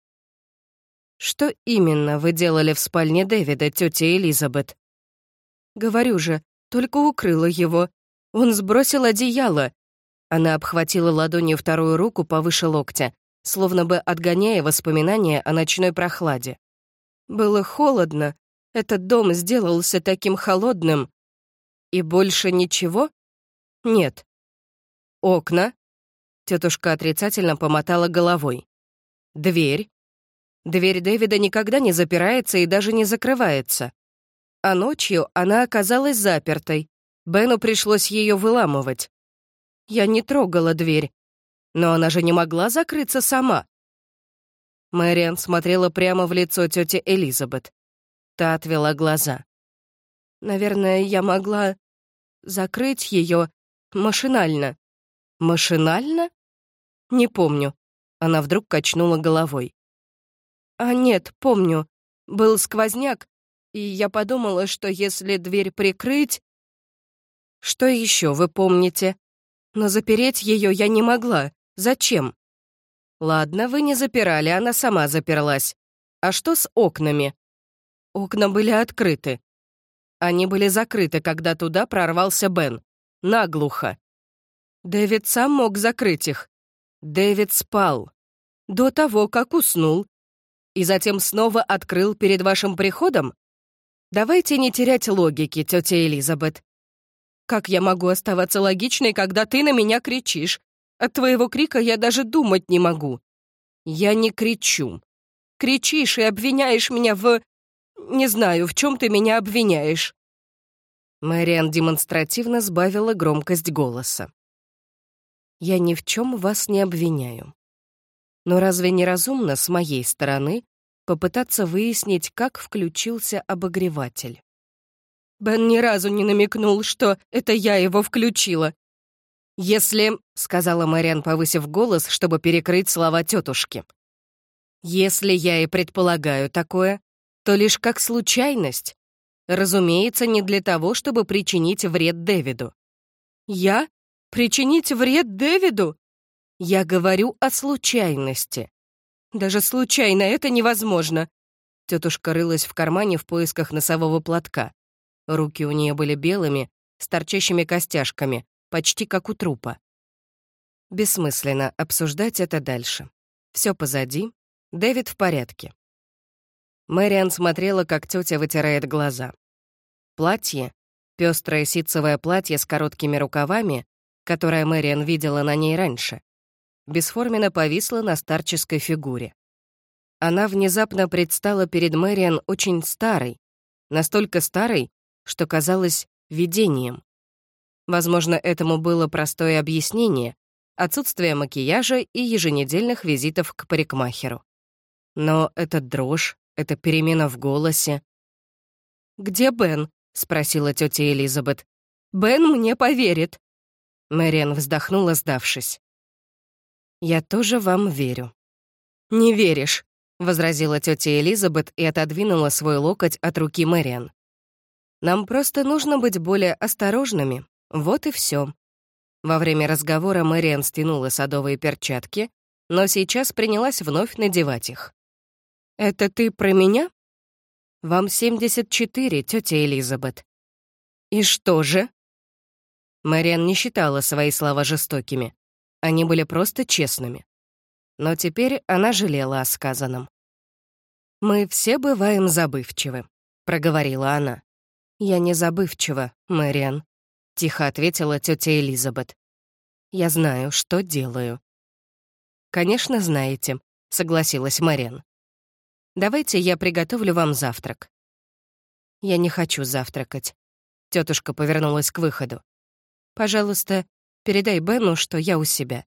«Что именно вы делали в спальне Дэвида, тетя Элизабет?» «Говорю же, только укрыла его. Он сбросил одеяло». Она обхватила ладонью вторую руку повыше локтя, словно бы отгоняя воспоминания о ночной прохладе. «Было холодно. Этот дом сделался таким холодным». «И больше ничего?» «Нет». «Окна?» Тетушка отрицательно помотала головой. «Дверь?» «Дверь Дэвида никогда не запирается и даже не закрывается. А ночью она оказалась запертой. Бену пришлось ее выламывать. Я не трогала дверь. Но она же не могла закрыться сама». Мэриан смотрела прямо в лицо тети Элизабет. Та отвела глаза. «Наверное, я могла закрыть ее машинально». «Машинально?» «Не помню». Она вдруг качнула головой. Нет, помню. Был сквозняк, и я подумала, что если дверь прикрыть...» «Что еще вы помните?» «Но запереть ее я не могла. Зачем?» «Ладно, вы не запирали, она сама заперлась. А что с окнами?» «Окна были открыты. Они были закрыты, когда туда прорвался Бен. Наглухо. Дэвид сам мог закрыть их. Дэвид спал. До того, как уснул. И затем снова открыл перед вашим приходом? Давайте не терять логики, тетя Элизабет. Как я могу оставаться логичной, когда ты на меня кричишь? От твоего крика я даже думать не могу. Я не кричу. Кричишь и обвиняешь меня в... Не знаю, в чем ты меня обвиняешь. Мэриан демонстративно сбавила громкость голоса. Я ни в чем вас не обвиняю. Но разве не разумно с моей стороны попытаться выяснить, как включился обогреватель? Бен ни разу не намекнул, что это я его включила. «Если...» — сказала Мэриан, повысив голос, чтобы перекрыть слова тетушки. «Если я и предполагаю такое, то лишь как случайность. Разумеется, не для того, чтобы причинить вред Дэвиду». «Я? Причинить вред Дэвиду?» «Я говорю о случайности». «Даже случайно это невозможно». Тетушка рылась в кармане в поисках носового платка. Руки у нее были белыми, с торчащими костяшками, почти как у трупа. Бессмысленно обсуждать это дальше. Все позади. Дэвид в порядке. Мэриан смотрела, как тетя вытирает глаза. Платье, пестрое ситцевое платье с короткими рукавами, которое Мэриан видела на ней раньше, бесформенно повисло на старческой фигуре. Она внезапно предстала перед Мэриан очень старой, настолько старой, что казалось видением. Возможно, этому было простое объяснение — отсутствие макияжа и еженедельных визитов к парикмахеру. Но эта дрожь, эта перемена в голосе... «Где Бен?» — спросила тетя Элизабет. «Бен мне поверит». Мэриан вздохнула, сдавшись. «Я тоже вам верю». «Не веришь», — возразила тетя Элизабет и отодвинула свой локоть от руки Мэриан. «Нам просто нужно быть более осторожными. Вот и все». Во время разговора Мэриан стянула садовые перчатки, но сейчас принялась вновь надевать их. «Это ты про меня?» «Вам 74, тетя Элизабет». «И что же?» Мэриан не считала свои слова жестокими. Они были просто честными. Но теперь она жалела о сказанном. «Мы все бываем забывчивы», — проговорила она. «Я не забывчива, Мэриан», — тихо ответила тетя Элизабет. «Я знаю, что делаю». «Конечно, знаете», — согласилась Мэриан. «Давайте я приготовлю вам завтрак». «Я не хочу завтракать». Тетушка повернулась к выходу. «Пожалуйста, передай Бену, что я у себя.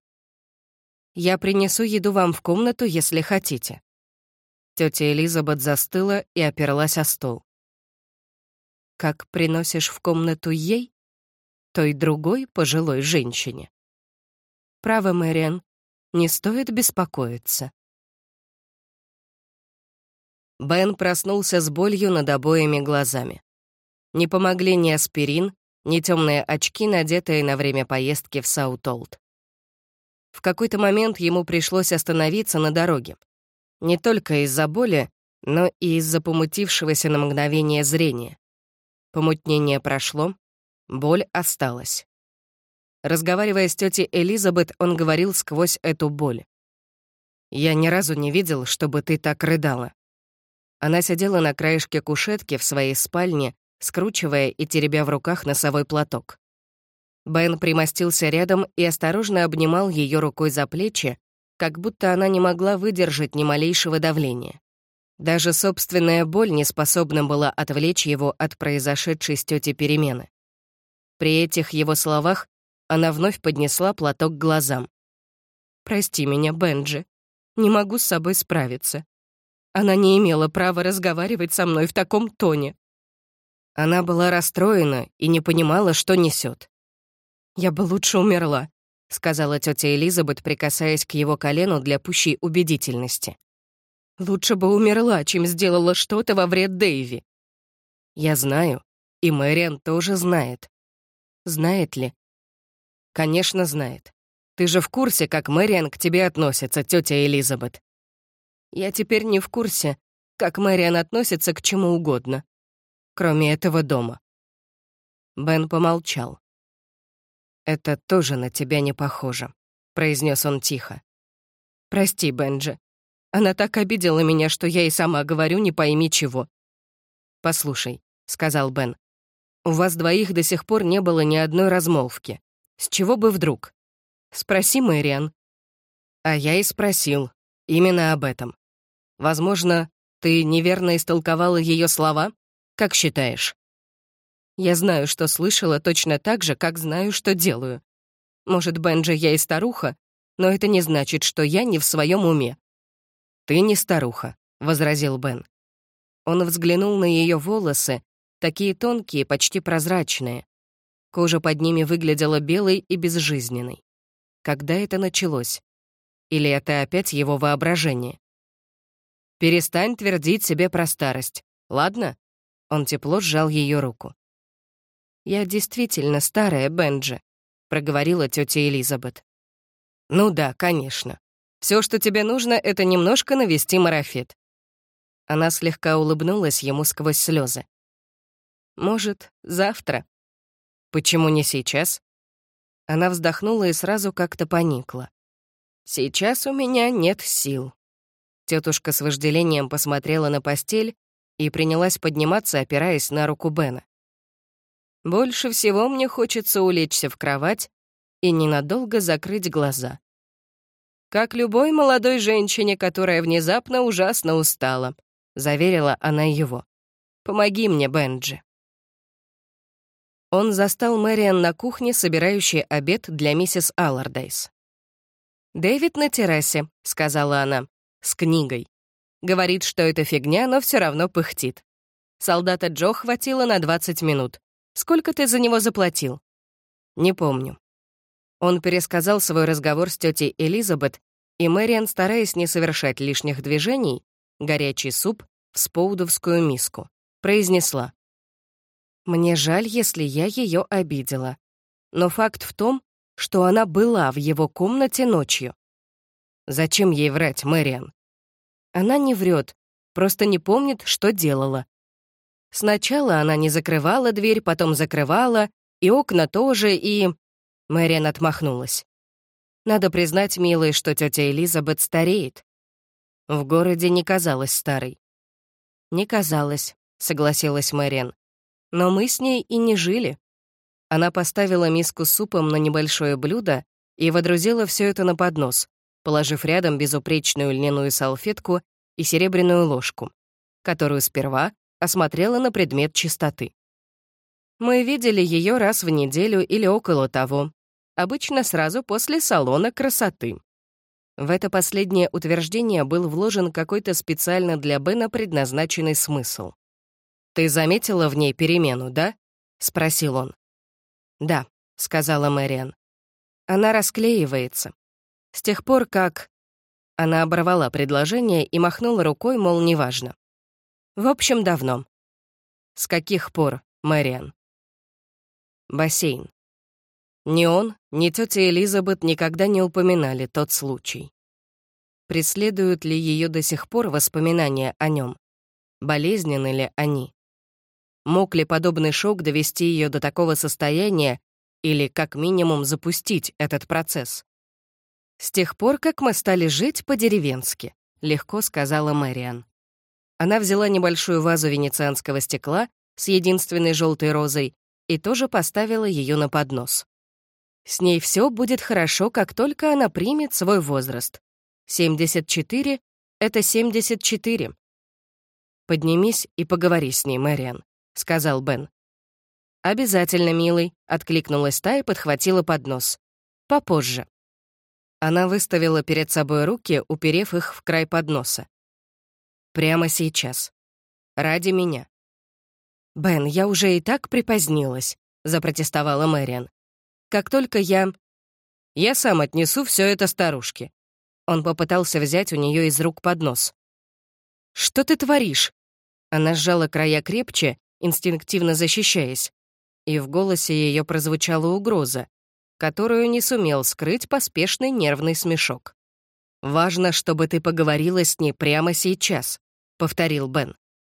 Я принесу еду вам в комнату, если хотите». Тетя Элизабет застыла и оперлась о стол. «Как приносишь в комнату ей, той другой пожилой женщине?» «Право, Мэриан, не стоит беспокоиться». Бен проснулся с болью над обоими глазами. Не помогли ни аспирин, ни темные очки, надетые на время поездки в Саут-Олд. В какой-то момент ему пришлось остановиться на дороге. Не только из-за боли, но и из-за помутившегося на мгновение зрения. Помутнение прошло, боль осталась. Разговаривая с тетей Элизабет, он говорил сквозь эту боль. «Я ни разу не видел, чтобы ты так рыдала». Она сидела на краешке кушетки в своей спальне, скручивая и теребя в руках носовой платок. Бен примостился рядом и осторожно обнимал ее рукой за плечи, как будто она не могла выдержать ни малейшего давления. Даже собственная боль не способна была отвлечь его от произошедшей с тетей перемены. При этих его словах она вновь поднесла платок к глазам. «Прости меня, Бенджи. Не могу с собой справиться. Она не имела права разговаривать со мной в таком тоне. Она была расстроена и не понимала, что несет. «Я бы лучше умерла», — сказала тетя Элизабет, прикасаясь к его колену для пущей убедительности. «Лучше бы умерла, чем сделала что-то во вред Дэйви». «Я знаю, и Мэриан тоже знает». «Знает ли?» «Конечно, знает. Ты же в курсе, как Мэриан к тебе относится, тетя Элизабет?» «Я теперь не в курсе, как Мэриан относится к чему угодно, кроме этого дома». Бен помолчал. «Это тоже на тебя не похоже», — произнес он тихо. «Прости, Бенджи. Она так обидела меня, что я и сама говорю не пойми чего». «Послушай», — сказал Бен, — «у вас двоих до сих пор не было ни одной размолвки. С чего бы вдруг? Спроси Мэриан». А я и спросил. Именно об этом. Возможно, ты неверно истолковала ее слова? Как считаешь? Я знаю, что слышала точно так же, как знаю, что делаю. Может, Бенджи, я и старуха, но это не значит, что я не в своем уме. «Ты не старуха», — возразил Бен. Он взглянул на ее волосы, такие тонкие, почти прозрачные. Кожа под ними выглядела белой и безжизненной. Когда это началось? Или это опять его воображение? «Перестань твердить себе про старость, ладно?» Он тепло сжал ее руку. «Я действительно старая, Бенджи», — проговорила тетя Элизабет. «Ну да, конечно. Все, что тебе нужно, это немножко навести марафет». Она слегка улыбнулась ему сквозь слезы. «Может, завтра?» «Почему не сейчас?» Она вздохнула и сразу как-то поникла. «Сейчас у меня нет сил». Тетушка с вожделением посмотрела на постель и принялась подниматься, опираясь на руку Бена. «Больше всего мне хочется улечься в кровать и ненадолго закрыть глаза. Как любой молодой женщине, которая внезапно ужасно устала», — заверила она его. «Помоги мне, Бенджи». Он застал Мэриан на кухне, собирающей обед для миссис Аллардейс. «Дэвид на террасе», — сказала она, — «с книгой. Говорит, что это фигня, но все равно пыхтит. Солдата Джо хватило на 20 минут. Сколько ты за него заплатил?» «Не помню». Он пересказал свой разговор с тетей Элизабет, и Мэриан, стараясь не совершать лишних движений, горячий суп в споудовскую миску, произнесла: «Мне жаль, если я ее обидела. Но факт в том, что она была в его комнате ночью». «Зачем ей врать, Мэриан?» «Она не врет, просто не помнит, что делала. Сначала она не закрывала дверь, потом закрывала, и окна тоже, и...» Мэриан отмахнулась. «Надо признать, милый, что тетя Элизабет стареет. В городе не казалась старой». «Не казалось», — согласилась Мэриан. «Но мы с ней и не жили». Она поставила миску с супом на небольшое блюдо и водрузила все это на поднос, положив рядом безупречную льняную салфетку и серебряную ложку, которую сперва осмотрела на предмет чистоты. «Мы видели ее раз в неделю или около того, обычно сразу после салона красоты». В это последнее утверждение был вложен какой-то специально для Бена предназначенный смысл. «Ты заметила в ней перемену, да?» — спросил он. «Да», — сказала Мэриан. «Она расклеивается. С тех пор, как...» Она оборвала предложение и махнула рукой, мол, неважно. «В общем, давно». «С каких пор, Мэриан?» «Бассейн». Ни он, ни тетя Элизабет никогда не упоминали тот случай. Преследуют ли ее до сих пор воспоминания о нем? Болезненны ли они? Мог ли подобный шок довести ее до такого состояния или, как минимум, запустить этот процесс? «С тех пор, как мы стали жить по-деревенски», — легко сказала Мэриан. Она взяла небольшую вазу венецианского стекла с единственной желтой розой и тоже поставила ее на поднос. «С ней все будет хорошо, как только она примет свой возраст. 74 — это 74. «Поднимись и поговори с ней, Мэриан», — сказал Бен. «Обязательно, милый», — откликнулась та и подхватила поднос. «Попозже». Она выставила перед собой руки, уперев их в край подноса. «Прямо сейчас. Ради меня». «Бен, я уже и так припозднилась», — запротестовала Мэриан. «Как только я...» «Я сам отнесу все это старушке». Он попытался взять у нее из рук поднос. «Что ты творишь?» Она сжала края крепче, инстинктивно защищаясь, и в голосе ее прозвучала угроза, которую не сумел скрыть поспешный нервный смешок. «Важно, чтобы ты поговорила с ней прямо сейчас», — повторил Бен.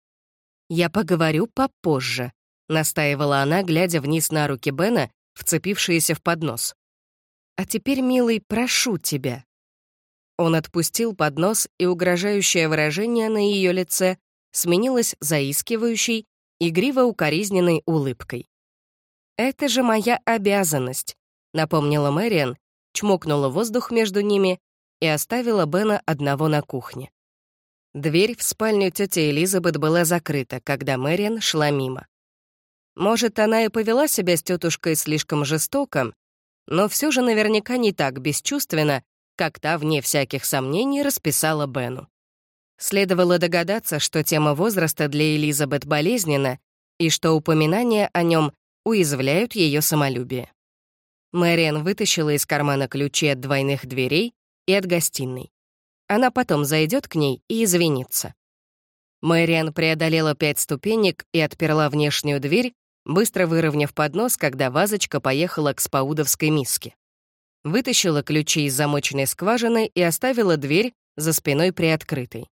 «Я поговорю попозже», — настаивала она, глядя вниз на руки Бена, вцепившиеся в поднос. «А теперь, милый, прошу тебя». Он отпустил поднос, и угрожающее выражение на ее лице сменилось заискивающей, игриво-укоризненной улыбкой. «Это же моя обязанность», — напомнила Мэриан, чмокнула воздух между ними и оставила Бена одного на кухне. Дверь в спальню тети Элизабет была закрыта, когда Мэриан шла мимо. Может, она и повела себя с тетушкой слишком жестоко, но все же наверняка не так бесчувственно, как та, вне всяких сомнений, расписала Бену. Следовало догадаться, что тема возраста для Элизабет болезненна и что упоминания о нем уязвляют ее самолюбие. Мэриан вытащила из кармана ключи от двойных дверей и от гостиной. Она потом зайдет к ней и извинится. Мэриан преодолела 5 ступенек и отперла внешнюю дверь, быстро выровняв поднос, когда вазочка поехала к спаудовской миске. Вытащила ключи из замочной скважины и оставила дверь за спиной приоткрытой.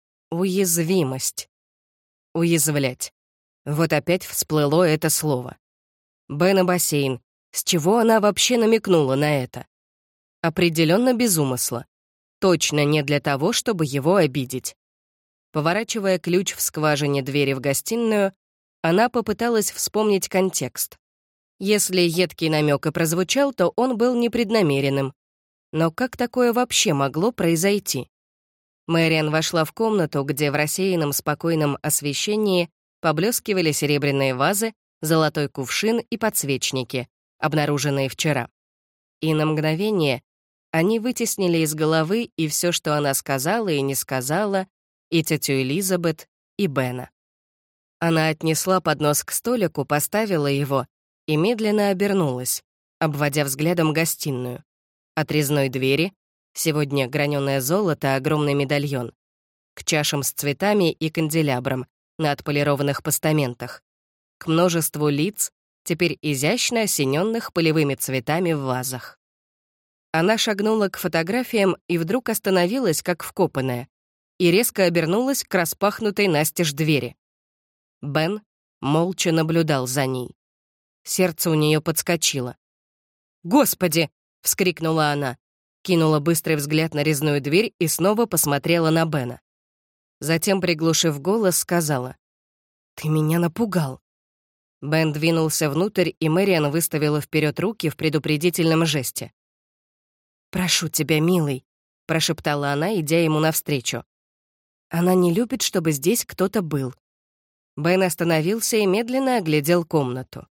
Уязвимость. Уязвлять. Вот опять всплыло это слово. Бен и бассейн. С чего она вообще намекнула на это? Определенно без умысла. Точно не для того, чтобы его обидеть. Поворачивая ключ в скважине двери в гостиную, она попыталась вспомнить контекст. Если едкий намек и прозвучал, то он был непреднамеренным. Но как такое вообще могло произойти? Мэриан вошла в комнату, где в рассеянном спокойном освещении поблескивали серебряные вазы, золотой кувшин и подсвечники, обнаруженные вчера. И на мгновение они вытеснили из головы и все, что она сказала и не сказала, и тетю Элизабет, и Бена. Она отнесла поднос к столику, поставила его и медленно обернулась, обводя взглядом гостиную. От резной двери, сегодня граненое золото, огромный медальон, к чашам с цветами и канделябрам на отполированных постаментах, к множеству лиц, теперь изящно осененных полевыми цветами в вазах. Она шагнула к фотографиям и вдруг остановилась, как вкопанная, и резко обернулась к распахнутой настежь двери. Бен молча наблюдал за ней. Сердце у нее подскочило. «Господи!» — вскрикнула она, кинула быстрый взгляд на резную дверь и снова посмотрела на Бена. Затем, приглушив голос, сказала: «Ты меня напугал». Бен двинулся внутрь, и Мэриан выставила вперед руки в предупредительном жесте. «Прошу тебя, милый», — прошептала она, идя ему навстречу. «Она не любит, чтобы здесь кто-то был». Бен остановился и медленно оглядел комнату.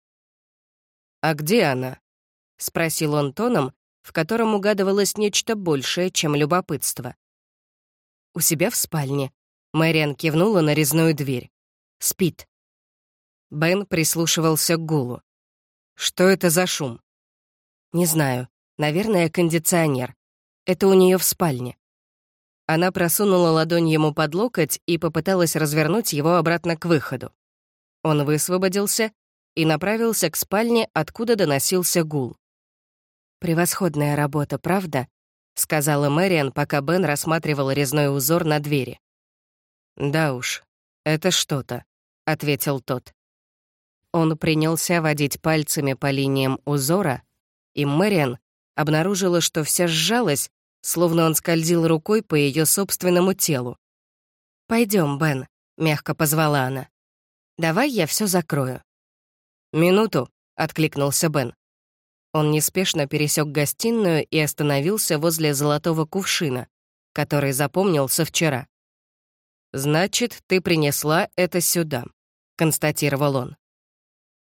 «А где она?» — спросил он тоном, в котором угадывалось нечто большее, чем любопытство. «У себя в спальне», — Мэриан кивнула на резную дверь. «Спит». Бен прислушивался к гулу. «Что это за шум?» «Не знаю. Наверное, кондиционер. Это у нее в спальне». Она просунула ладонь ему под локоть и попыталась развернуть его обратно к выходу. Он высвободился и направился к спальне, откуда доносился гул. «Превосходная работа, правда?» — сказала Мэриан, пока Бен рассматривал резной узор на двери. «Да уж, это что-то», — ответил тот. Он принялся водить пальцами по линиям узора, и Мэриан обнаружила, что вся сжалась, словно он скользил рукой по ее собственному телу. «Пойдем, Бен», — мягко позвала она. «Давай я все закрою». «Минуту», — откликнулся Бен. Он неспешно пересек гостиную и остановился возле золотого кувшина, который запомнился вчера. «Значит, ты принесла это сюда», — констатировал он.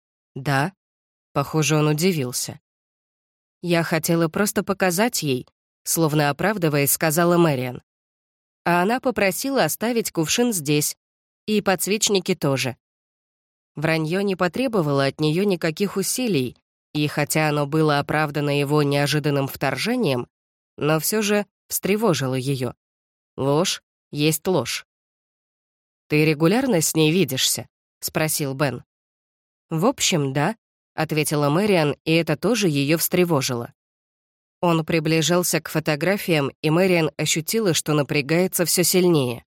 «Да», — похоже, он удивился. «Я хотела просто показать ей, словно оправдываясь, сказала Мэриан. А она попросила оставить кувшин здесь, и подсвечники тоже. Вранье не потребовало от нее никаких усилий, и хотя оно было оправдано его неожиданным вторжением, но все же встревожило ее. Ложь есть ложь. «Ты регулярно с ней видишься?» — спросил Бен. «В общем, да», — ответила Мэриан, и это тоже ее встревожило. Он приближался к фотографиям, и Мэриан ощутила, что напрягается все сильнее.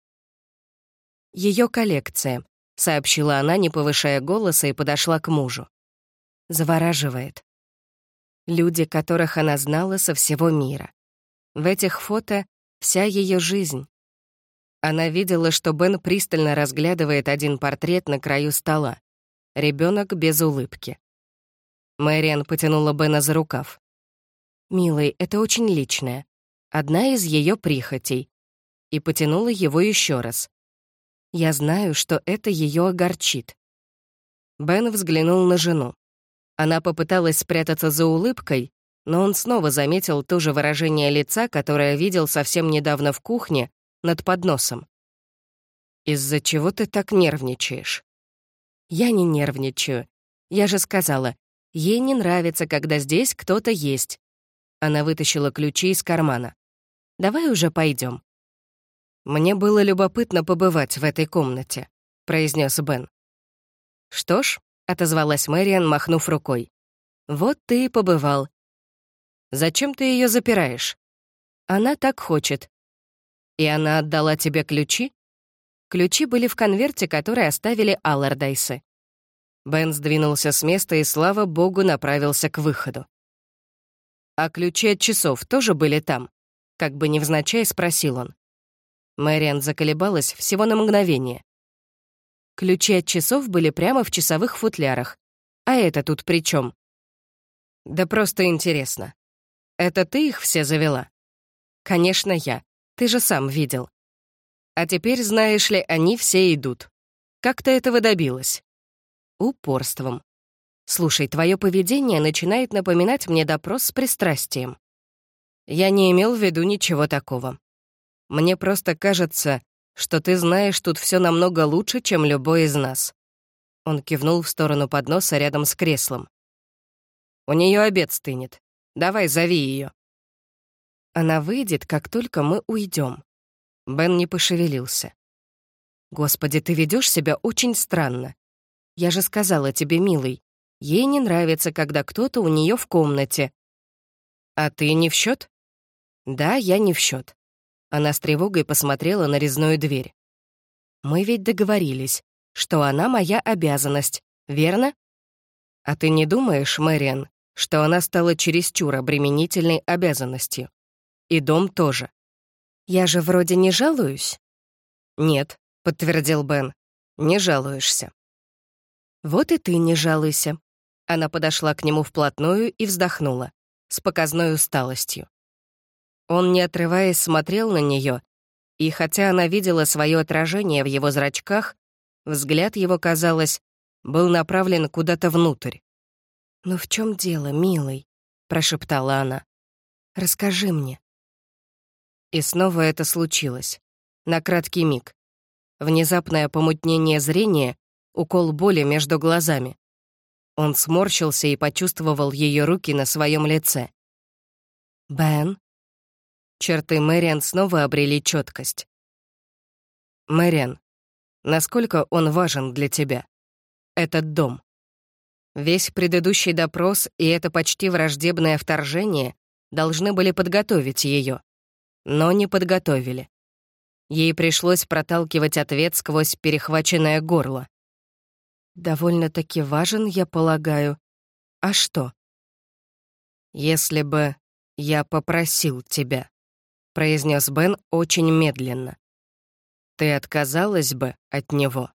«Ее коллекция», — сообщила она, не повышая голоса, и подошла к мужу. «Завораживает. Люди, которых она знала со всего мира. В этих фото вся ее жизнь». Она видела, что Бен пристально разглядывает один портрет на краю стола. Ребенок без улыбки. Мэриан потянула Бена за рукав. «Милый, это очень личное. Одна из ее прихотей». И потянула его еще раз. «Я знаю, что это ее огорчит». Бен взглянул на жену. Она попыталась спрятаться за улыбкой, но он снова заметил то же выражение лица, которое видел совсем недавно в кухне, над подносом. «Из-за чего ты так нервничаешь?» «Я не нервничаю. Я же сказала, ей не нравится, когда здесь кто-то есть». Она вытащила ключи из кармана. «Давай уже пойдем». «Мне было любопытно побывать в этой комнате», — произнес Бен. «Что ж», — отозвалась Мэриан, махнув рукой. «Вот ты и побывал. Зачем ты ее запираешь?» «Она так хочет». «И она отдала тебе ключи?» Ключи были в конверте, который оставили Аллардайсы. Бен сдвинулся с места и, слава богу, направился к выходу. «А ключи от часов тоже были там?» Как бы невзначай спросил он. Мэриан заколебалась всего на мгновение. «Ключи от часов были прямо в часовых футлярах. А это тут при чем?» «Да просто интересно. Это ты их все завела?» «Конечно, я. Ты же сам видел. А теперь, знаешь ли, они все идут. Как ты этого добилась?» «Упорством. Слушай, твое поведение начинает напоминать мне допрос с пристрастием». «Я не имел в виду ничего такого. Мне просто кажется, что ты знаешь тут все намного лучше, чем любой из нас». Он кивнул в сторону подноса рядом с креслом. «У нее обед стынет. Давай, зови ее». «Она выйдет, как только мы уйдем». Бен не пошевелился. «Господи, ты ведешь себя очень странно. Я же сказала тебе, милый, ей не нравится, когда кто-то у нее в комнате». «А ты не в счет?» «Да, я не в счет». Она с тревогой посмотрела на резную дверь. «Мы ведь договорились, что она моя обязанность, верно?» «А ты не думаешь, Мэриан, что она стала чересчур обременительной обязанностью? И дом тоже». «Я же вроде не жалуюсь?» «Нет», — подтвердил Бен, — «не жалуешься». «Вот и ты не жалуйся». Она подошла к нему вплотную и вздохнула, с показной усталостью. Он, не отрываясь, смотрел на нее, и хотя она видела свое отражение в его зрачках, взгляд его, казалось, был направлен куда-то внутрь. «Ну в чем дело, милый?» — прошептала она. «Расскажи мне». И снова это случилось. На краткий миг. Внезапное помутнение зрения, укол боли между глазами. Он сморщился и почувствовал ее руки на своем лице. «Бен?» Черты Мэриан снова обрели четкость. «Мэриан, насколько он важен для тебя? Этот дом. Весь предыдущий допрос и это почти враждебное вторжение должны были подготовить ее, но не подготовили. Ей пришлось проталкивать ответ сквозь перехваченное горло. «Довольно-таки важен, я полагаю. А что?» «Если бы я попросил тебя», — произнес Бен очень медленно, «ты отказалась бы от него?»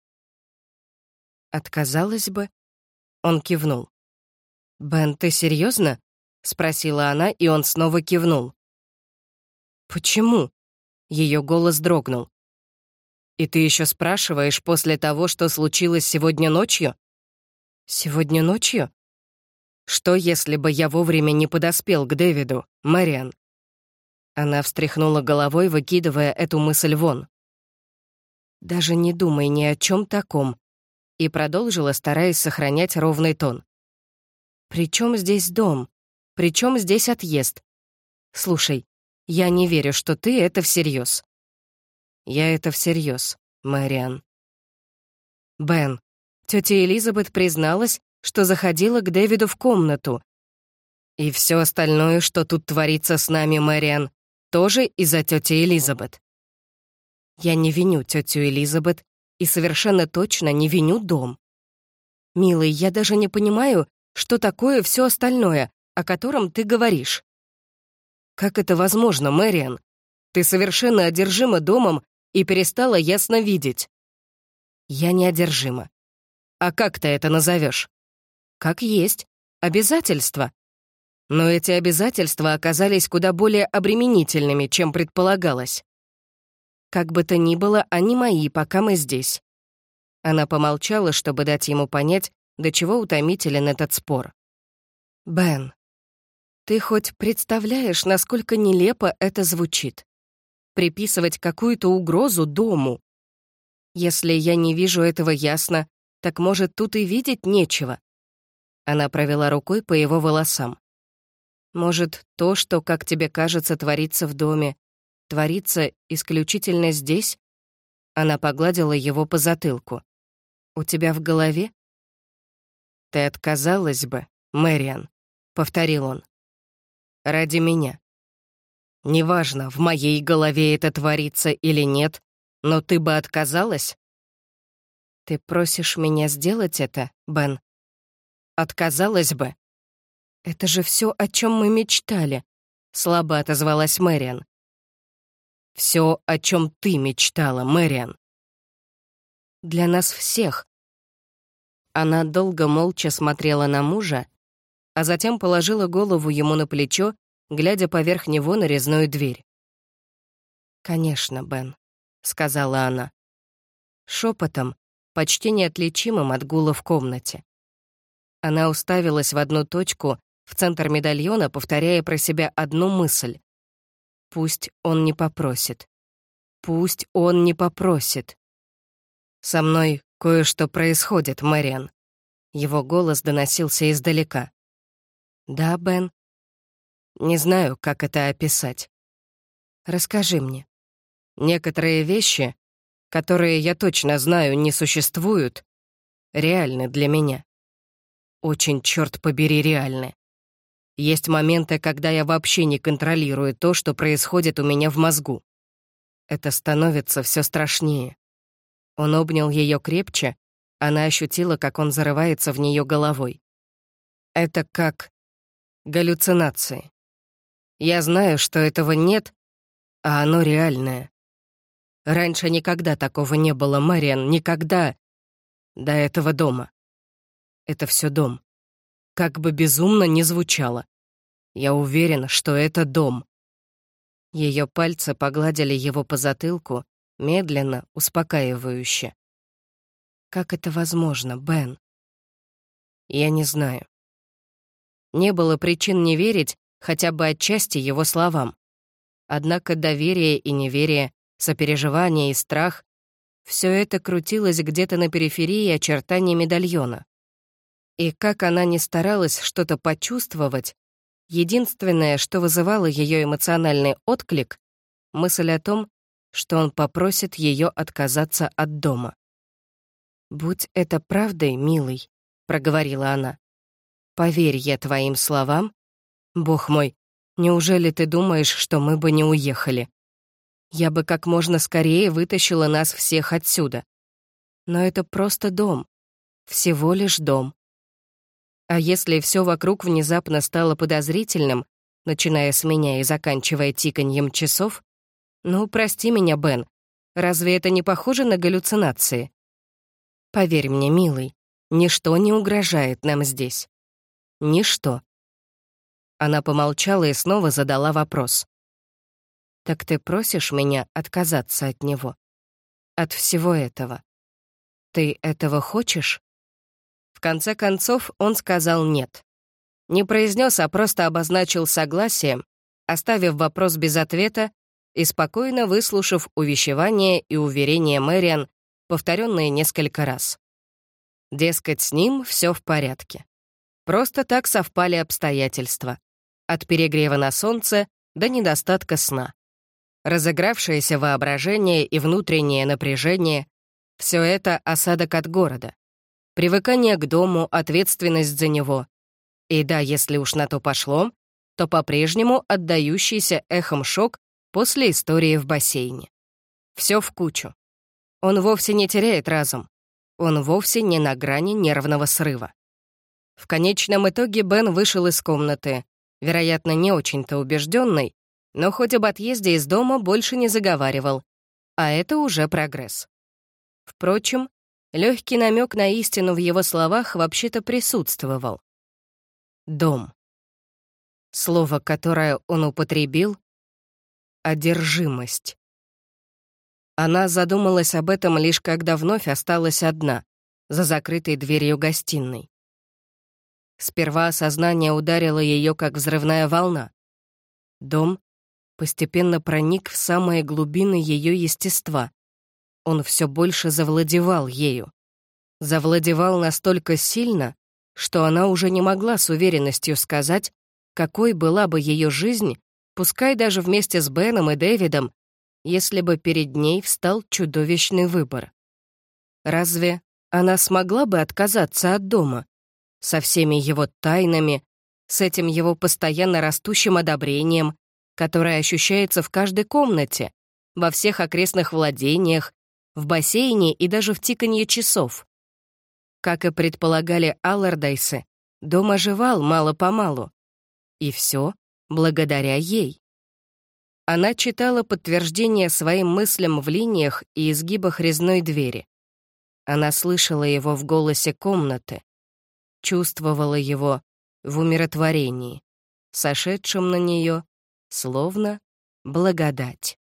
«Отказалась бы?» Он кивнул. «Бен, ты серьезно? Спросила она, и он снова кивнул. «Почему?» Ее голос дрогнул. «И ты еще спрашиваешь после того, что случилось сегодня ночью?» «Сегодня ночью?» «Что, если бы я вовремя не подоспел к Дэвиду, Мэриан?» Она встряхнула головой, выкидывая эту мысль вон. «Даже не думай ни о чем таком», и продолжила, стараясь сохранять ровный тон. «При чем здесь дом? При чем здесь отъезд? Слушай, я не верю, что ты это всерьез». «Я это всерьез, Мэриан». «Бен, тетя Элизабет призналась, что заходила к Дэвиду в комнату. И все остальное, что тут творится с нами, Мэриан, тоже из-за тети Элизабет». «Я не виню тетю Элизабет и совершенно точно не виню дом. Милый, я даже не понимаю, что такое все остальное, о котором ты говоришь». «Как это возможно, Мэриан? Ты совершенно одержима домом и перестала ясно видеть». «Я не одержима. А как ты это назовешь?» «Как есть. Обязательства». Но эти обязательства оказались куда более обременительными, чем предполагалось. Как бы то ни было, они мои, пока мы здесь. Она помолчала, чтобы дать ему понять, до чего утомителен этот спор. «Бен, ты хоть представляешь, насколько нелепо это звучит? Приписывать какую-то угрозу дому? Если я не вижу этого ясно, так, может, тут и видеть нечего?» Она провела рукой по его волосам. «Может, то, что, как тебе кажется, творится в доме, творится исключительно здесь?» Она погладила его по затылку. «У тебя в голове?» «Ты отказалась бы, Мэриан», — повторил он. «Ради меня. Неважно, в моей голове это творится или нет, но ты бы отказалась?» «Ты просишь меня сделать это, Бен?» «Отказалась бы?» «Это же все, о чем мы мечтали», — слабо отозвалась Мэриан. «Все, о чем ты мечтала, Мэриан». «Для нас всех». Она долго молча смотрела на мужа, а затем положила голову ему на плечо, глядя поверх него на резную дверь. «Конечно, Бен», — сказала она. Шепотом, почти неотличимым от гула в комнате. Она уставилась в одну точку, в центр медальона, повторяя про себя одну мысль. «Пусть он не попросит. Пусть он не попросит». «Со мной кое-что происходит, Мэриан». Его голос доносился издалека. «Да, Бен?» «Не знаю, как это описать». «Расскажи мне». «Некоторые вещи, которые, я точно знаю, не существуют, реальны для меня. Очень, черт побери, реальны. Есть моменты, когда я вообще не контролирую то, что происходит у меня в мозгу. Это становится все страшнее». Он обнял ее крепче, она ощутила, как он зарывается в нее головой. «Это как галлюцинации. Я знаю, что этого нет, а оно реальное. Раньше никогда такого не было, Мэриан, никогда. До этого дома. Это все дом. Как бы безумно ни звучало. Я уверена, что это дом». Ее пальцы погладили его по затылку, медленно, успокаивающе. «Как это возможно, Бен?» «Я не знаю». Не было причин не верить хотя бы отчасти его словам. Однако доверие и неверие, сопереживание и страх — все это крутилось где-то на периферии очертаний медальона. И как она ни старалась что-то почувствовать, единственное, что вызывало ее эмоциональный отклик — мысль о том, что он попросит ее отказаться от дома. «Будь это правдой, милый», — проговорила она. «Поверь я твоим словам. Бог мой, неужели ты думаешь, что мы бы не уехали? Я бы как можно скорее вытащила нас всех отсюда. Но это просто дом. Всего лишь дом. А если все вокруг внезапно стало подозрительным, начиная с меня и заканчивая тиканьем часов, ну, прости меня, Бен, разве это не похоже на галлюцинации? Поверь мне, милый, ничто не угрожает нам здесь. Ничто». Она помолчала и снова задала вопрос. «Так ты просишь меня отказаться от него? От всего этого? Ты этого хочешь?» В конце концов, он сказал «нет». Не произнес, а просто обозначил согласие, оставив вопрос без ответа и спокойно выслушав увещевания и уверения Мэриан, повторенные несколько раз. Дескать, с ним все в порядке. Просто так совпали обстоятельства. От перегрева на солнце до недостатка сна. Разыгравшееся воображение и внутреннее напряжение — все это осадок от города. Привыкание к дому, ответственность за него. И да, если уж на то пошло, то по-прежнему отдающийся эхом шок после истории в бассейне. Все в кучу. Он вовсе не теряет разум. Он вовсе не на грани нервного срыва. В конечном итоге Бен вышел из комнаты, вероятно, не очень-то убежденный, но хоть об отъезде из дома больше не заговаривал, а это уже прогресс. Впрочем, легкий намек на истину в его словах вообще-то присутствовал. Дом. Слово, которое он употребил — одержимость. Она задумалась об этом лишь когда вновь осталась одна, за закрытой дверью гостиной. Сперва сознание ударило ее, как взрывная волна. Дом постепенно проник в самые глубины ее естества. Он все больше завладевал ею. Завладевал настолько сильно, что она уже не могла с уверенностью сказать, какой была бы ее жизнь, пускай даже вместе с Беном и Дэвидом, если бы перед ней встал чудовищный выбор. Разве она смогла бы отказаться от дома? Со всеми его тайнами, с этим его постоянно растущим одобрением, которое ощущается в каждой комнате, во всех окрестных владениях, в бассейне и даже в тиканье часов. Как и предполагали Аллардайсы, дом оживал мало-помалу. И все благодаря ей. Она читала подтверждение своим мыслям в линиях и изгибах резной двери. Она слышала его в голосе комнаты, чувствовала его в умиротворении, сошедшем на нее, словно благодать.